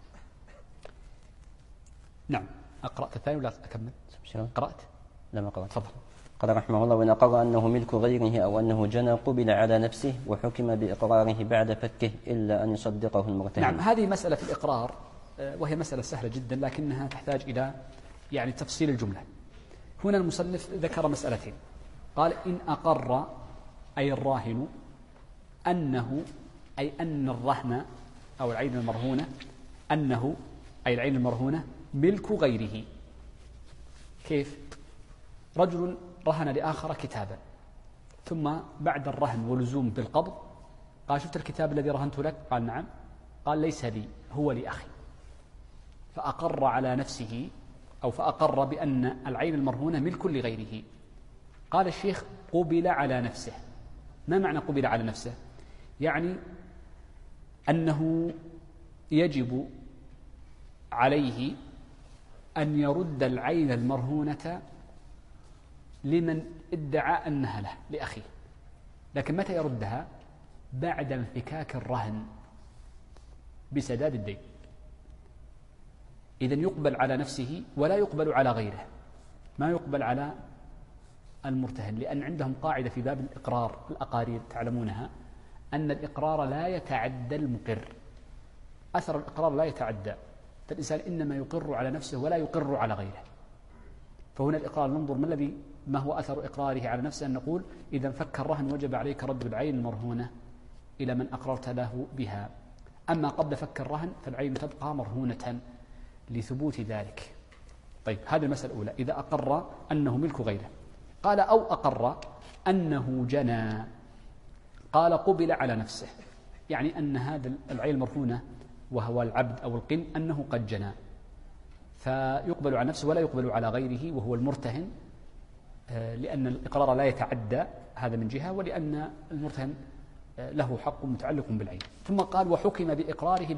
نعم. أقرأت الثاني ولا أكمل؟ قرأت؟ لما قرأت. تفضل. قال رحمه الله وإن أقر أنه ملك غيره أو أنه جنى قبل على نفسه وحكم بإقراره بعد فكه إلا أن يصدقه المرتهن. نعم، هذه مسألة في الإقرار، وهي مسألة سهلة جدا لكنها تحتاج إلى تفصيل الجملة. هنا المصنف ذكر مسألتين، قال إن أقر أي الراهن أنه، أي أن الرهن أو العين المرهونة، أنه أي العين المرهونة ملك غيره. كيف؟ رجل رهن لآخر كتابا، ثم بعد الرهن ولزوم بالقبض قال شفت الكتاب الذي رهنته لك؟ قال نعم. قال ليس لي، هو لأخي. فأقر على نفسه أو فأقر بأن العين المرهونة ملك لغيره. قال الشيخ قبل على نفسه. ما معنى قبل على نفسه؟ يعني أنه يجب عليه أن يرد العين المرهونة لمن ادعى أنها له، لأخيه. لكن متى يردها؟ بعد انفكاك الرهن بسداد الدين. إذن يقبل على نفسه ولا يقبل على غيره، ما يقبل على المرتهن، لأن عندهم قاعدة في باب الإقرار، الأقارير تعلمونها، أن الإقرار لا يتعدى المقر. أثر الإقرار لا يتعدى، فالإنسان إنما يقر على نفسه ولا يقر على غيره. فهنا الإقرار ننظر ما هو أثر إقراره على نفسه، أن نقول إذا انفك الرهن وجب عليك رد العين المرهونة إلى من أقررت له بها. أما قبل فك الرهن فالعين تبقى مرهونة لثبوت ذلك. طيب، هذه المسألة الأولى، إذا أقر أنه ملك غيره. قال أو أقر أنه جنى، قال قبل على نفسه، يعني أن هذا العين المرهونة وهو العبد أو القن أنه قد جنى، فيقبل على نفسه ولا يقبل على غيره وهو المرتهن، لأن الإقرار لا يتعدى، هذا من جهة، ولأن المرتهن له حق متعلق بالعين. ثم قال وحكم بإقراره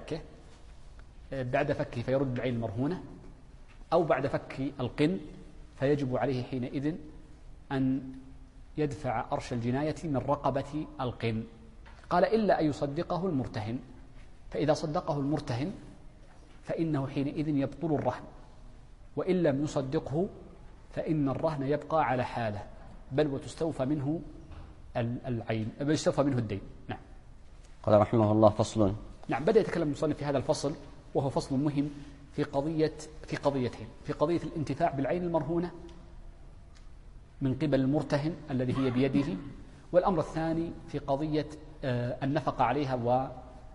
بعد فكه فيرد العين المرهونة، أو بعد فك القن فيجب عليه حينئذ أن يدفع أرش الجناية من رقبة القن. قال إلا أن يصدقه المرتهن، فإذا صدقه المرتهن فإنه حينئذ يبطل الرهن، وإن لم يصدقه فإن الرهن يبقى على حاله، بل وتستوفى منه العين، بل يستوفى منه الدين. نعم. قال رحمه الله فصل. نعم، بدأ يتكلم المصنف في هذا الفصل، وهو فصل مهم في قضيتين: في قضية الانتفاع بالعين المرهونة من قبل المرتهن الذي هي بيده، والأمر الثاني في قضية النفقة عليها و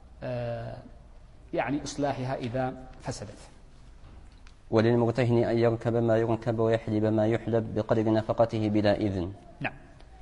إصلاحها إذا فسدت. وللمرتهن أن يركب ما يركب ويحلب ما يحلب بقدر نفقته بلا إذن. نعم.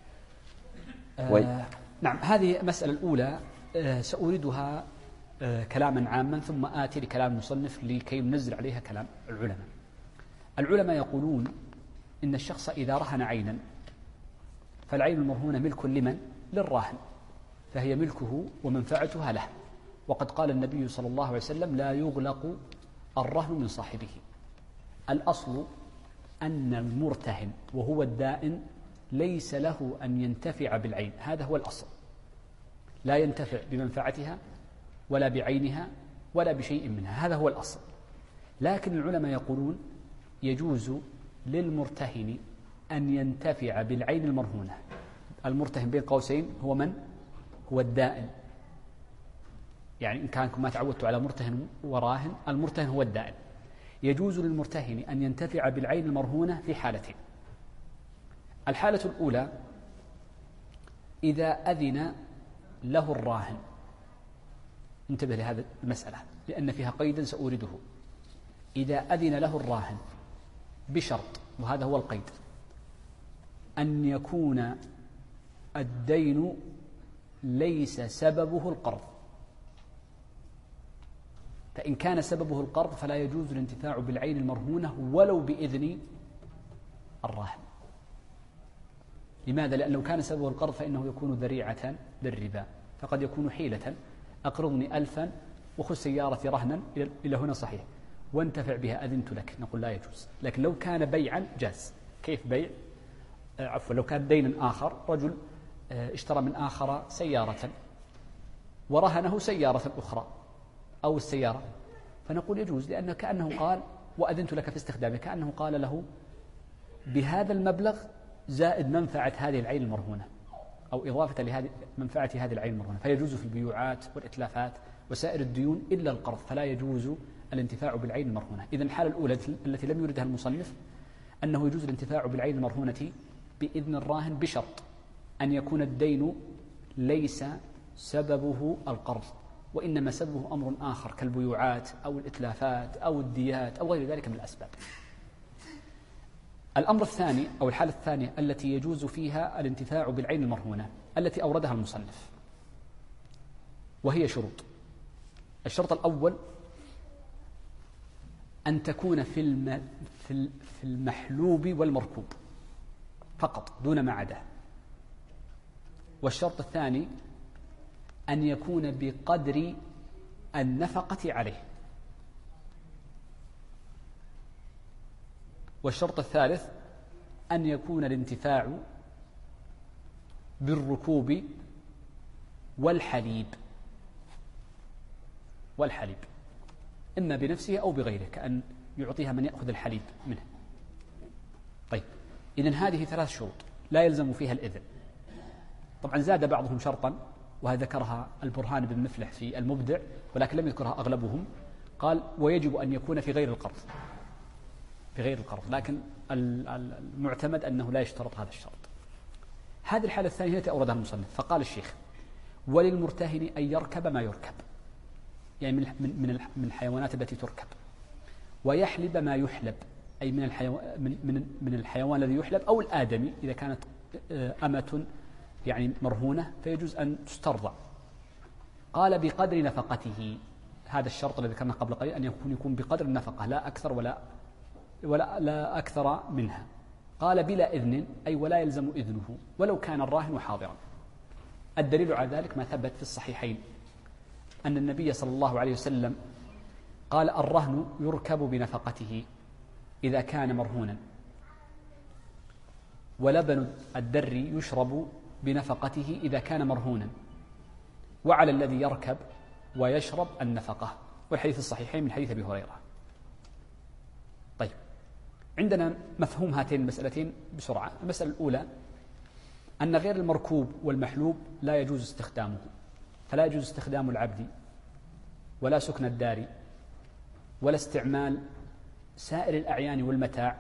نعم، هذه المسألة الأولى سأوردها كلاما عاما، ثم آتي لكلام المصنف لكي ننزل عليها كلام العلماء. العلماء يقولون إن الشخص إذا رهن عينا فالعين المرهونة ملك لمن؟ للراهن، فهي ملكه ومنفعتها له. وقد قال النبي صلى الله عليه وسلم لا يغلق الرهن من صاحبه. الأصل أن المرتهن وهو الدائن ليس له أن ينتفع بالعين، هذا هو الأصل، لا ينتفع بمنفعتها ولا بعينها ولا بشيء منها، هذا هو الأصل. لكن العلماء يقولون يجوز للمرتهن أن ينتفع بالعين المرهونة. المرتهن بين قوسين هو من؟ هو الدائن. يعني إن كانكم ما تعودتوا على مرتهن وراهن، المرتهن هو الدائن. يجوز للمرتهن أن ينتفع بالعين المرهونة في حالتين. الحالة الأولى إذا أذن له الراهن، انتبه لهذه المسألة لأن فيها قيدا سأورده. إذا أذن له الراهن بشرط، وهذا هو القيد، أن يكون الدين ليس سببه القرض. فإن كان سببه القرض فلا يجوز الانتفاع بالعين المرهونة ولو بإذن الراهن. لماذا؟ لأن لو كان سببه القرض فإنه يكون ذريعة للربا، فقد يكون حيلة. أقرضني 1000 وخذ سيارتي رهنا إلى هنا صحيح وانتفع بها، أذنت لك، نقول لا يجوز. لكن لو كان بيعا جاز. كيف بيع؟ عفوا، لو كان دين آخر، رجل اشترى من آخر سيارة ورهنه سيارة أخرى أو السيارة، فنقول يجوز، لأنه كأنه قال وأذنت لك في استخدامه، كأنه قال له بهذا المبلغ زائد منفعة هذه العين المرهونة أو إضافة لهذه منفعة هذه العين المرهونة. فيجوز في البيوعات والإتلافات وسائر الديون إلا القرض، فلا يجوز الانتفاع بالعين المرهونة. إذن الحالة الأولى التي لم يردها المصنف أنه يجوز الانتفاع بالعين المرهونة بإذن الراهن بشرط أن يكون الدين ليس سببه القرض، وإنما سببه أمر آخر كالبيوعات أو الإتلافات أو الديات أو غير ذلك من الأسباب. الأمر الثاني أو الحالة الثانية التي يجوز فيها الانتفاع بالعين المرهونة التي أوردها المصنف، وهي شروط. الشرط الأول أن تكون في المحلوب والمركوب فقط دون ما عداه. والشرط الثاني أن يكون بقدر النفقة عليه. والشرط الثالث أن يكون الانتفاع بالركوب والحليب إما بنفسه أو بغيره، كأن يعطيها من يأخذ الحليب منه. طيب، إذن هذه 3 شروط لا يلزم فيها الإذن. طبعا زاد بعضهم شرطا، وهذا ذكرها البرهان بن مفلح في المبدع، ولكن لم يذكرها أغلبهم. قال ويجب أن يكون في غير القرض، لكن المعتمد أنه لا يشترط هذا الشرط. هذه الحالة الثانية التي أوردها المصنف، فقال الشيخ وللمرتهن أن يركب ما يركب، يعني من الحيوانات التي تركب، ويحلب ما يحلب، أي من الحيوان الذي يحلب، أو الآدمي إذا كانت أمة يعني مرهونة فيجوز أن تسترضع. قال بقدر نفقته، هذا الشرط الذي ذكرنا قبل قليل، أن يكون بقدر النفقة لا أكثر ولا أكثر منها. قال بلا إذن، أي ولا يلزم إذنه ولو كان الراهن حاضرا. الدليل على ذلك ما ثبت في الصحيحين أن النبي صلى الله عليه وسلم قال الرهن يركب بنفقته إذا كان مرهونا، ولبن الدر يشرب بنفقته إذا كان مرهونا، وعلى الذي يركب ويشرب النفقة. والحديث الصحيحين من حديث أبي هريرة. طيب، عندنا مفهوم هاتين المسألتين بسرعة. المسألة الأولى أن غير المركوب والمحلوب لا يجوز استخدامه، فلا يجوز استخدام العبد ولا سكن الدار ولا استعمال سائر الأعيان والمتاع،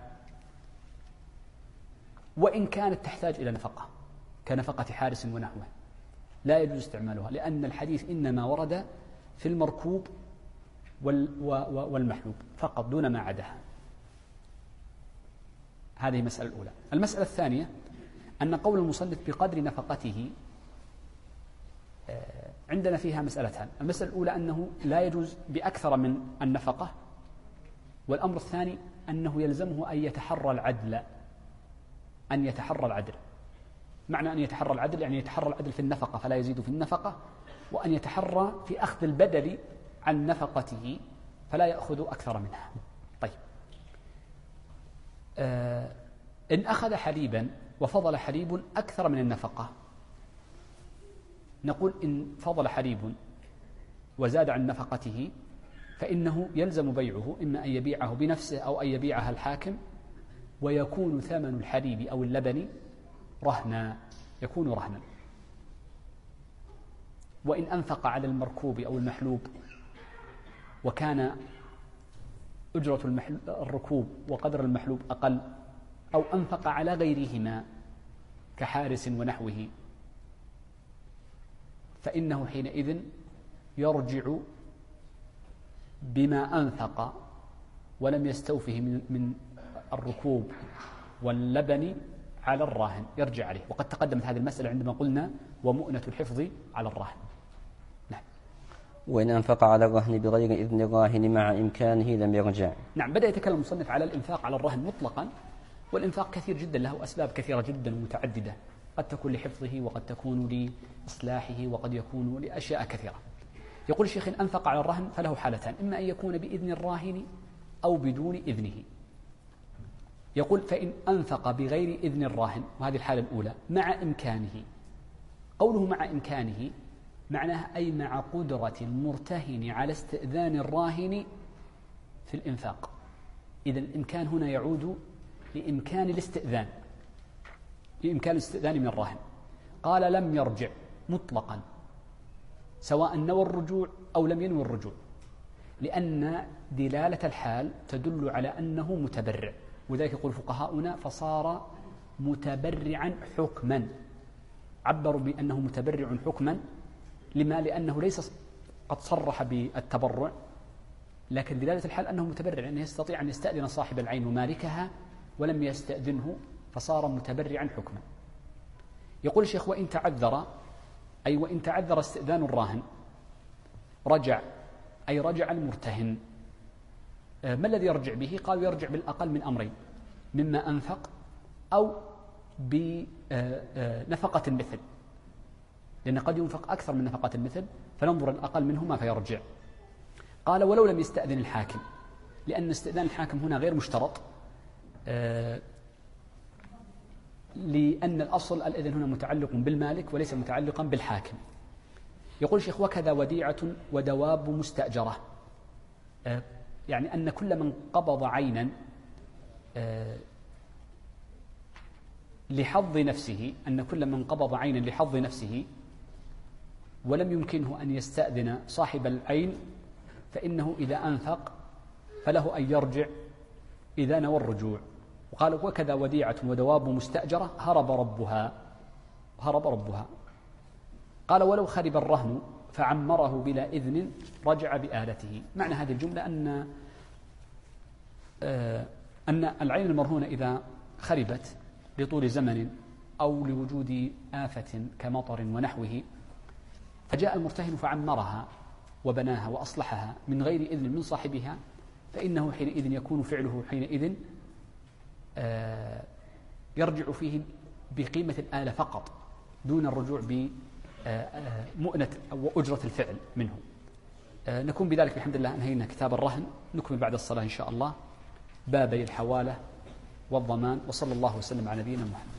وإن كانت تحتاج إلى نفقة كنفقة حارس ونحوه، لا يجوز استعمالها، لأن الحديث إنما ورد في المركوب والمحلوب فقط دون ما عداها. هذه المسألة الأولى. المسألة الثانية أن قول المصنف بقدر نفقته عندنا فيها مسألتان. المسألة الأولى أنه لا يجوز بأكثر من النفقة، والأمر الثاني أنه يلزمه أن يتحرى العدل. معنى أن يتحرى العدل يعني يتحرى العدل في النفقة فلا يزيد في النفقة، وأن يتحرى في أخذ البدل عن نفقته فلا يأخذ أكثر منها. طيب، إن أخذ حليبا وفضل حليب أكثر من النفقة، نقول إن فضل حليب وزاد عن نفقته فإنه يلزم بيعه، إما أن يبيعه بنفسه أو أن يبيعها الحاكم، ويكون ثمن الحليب أو اللبن رهنا، يكون رهنا. وإن أنفق على المركوب أو المحلوب وكان أجرة الركوب وقدر المحلوب أقل، أو أنفق على غيرهما كحارس ونحوه، فإنه حينئذ يرجع بما أنفق ولم يستوفه من الركوب واللبن على الراهن، يرجع عليه. وقد تقدمت هذه المسألة عندما قلنا ومؤنة الحفظ على الراهن. نعم. وإن أنفق على الرهن بغير إذن الراهن مع إمكانه لم يرجع. نعم. بدأ يتكلم المصنف على الإنفاق على الرهن مطلقا، والإنفاق كثير جدا، له أسباب كثيرة جدا ومتعددة، قد تكون لحفظه وقد تكون لإصلاحه وقد يكون لأشياء كثيرة. يقول الشيخ إن أنفق على الرهن فله حالتان، إما أن يكون بإذن الراهن أو بدون إذنه. يقول فإن أنفق بغير إذن الراهن، وهذه الحالة الأولى، مع إمكانه. قوله مع إمكانه معناه أي مع قدرة المرتهن على استئذان الراهن في الإنفاق. إذا الإمكان هنا يعود لإمكان الاستئذان، لإمكان الاستئذان من الراهن. قال لم يرجع مطلقا، سواء نوى الرجوع أو لم ينوي الرجوع، لأن دلالة الحال تدل على أنه متبرع، وذلك يقول فقهاؤنا فصار متبرعا حكما. عبروا بأنه متبرع حكما لما؟ لأنه ليس قد صرح بالتبرع، لكن دلالة الحال أنه متبرع، لأنه يستطيع أن يستأذن صاحب العين ومالكها ولم يستأذنه، فصار متبرعا حكما. يقول الشيخ وإن تعذر، أي وإن تعذر استئذان الراهن رجع، أي رجع المرتهن. ما الذي يرجع به؟ قالوا يرجع بالأقل من أمرين، مما أنفق أو بنفقة المثل، لأن قد ينفق أكثر من نفقة المثل، فننظر الأقل منهما فيرجع. قال ولو لم يستأذن الحاكم، لأن استئذان الحاكم هنا غير مشترط، لأن الأصل الإذن هنا متعلق بالمالك وليس متعلقا بالحاكم. يقول الشيخ وكذا وديعة ودواب مستأجرة، يعني أن كل من قبض عينا لحظ نفسه، أن كل من قبض عينا لحظ نفسه ولم يمكنه أن يستأذن صاحب العين، فإنه إذا أنفق فله أن يرجع إذا نوى الرجوع. وقال وكذا وديعة ودواب مستأجرة هرب ربها. قال ولو خرب الرهن فعمره بلا إذن رجع بآلته. معنى هذه الجملة أن العين المرهونة إذا خربت لطول زمن أو لوجود آفة كمطر ونحوه، فجاء المرتهن فعمرها وبناها وأصلحها من غير إذن من صاحبها، فإنه حينئذ يكون فعله حينئذ يرجع فيه بقيمة الآلة فقط دون الرجوع بمؤنة وأجرة الفعل منه. نكون بذلك بحمد الله أنهينا كتاب الرهن. نكمل بعد الصلاة إن شاء الله بابي الحوالة والضمان، وصلى الله وسلم على نبينا محمد.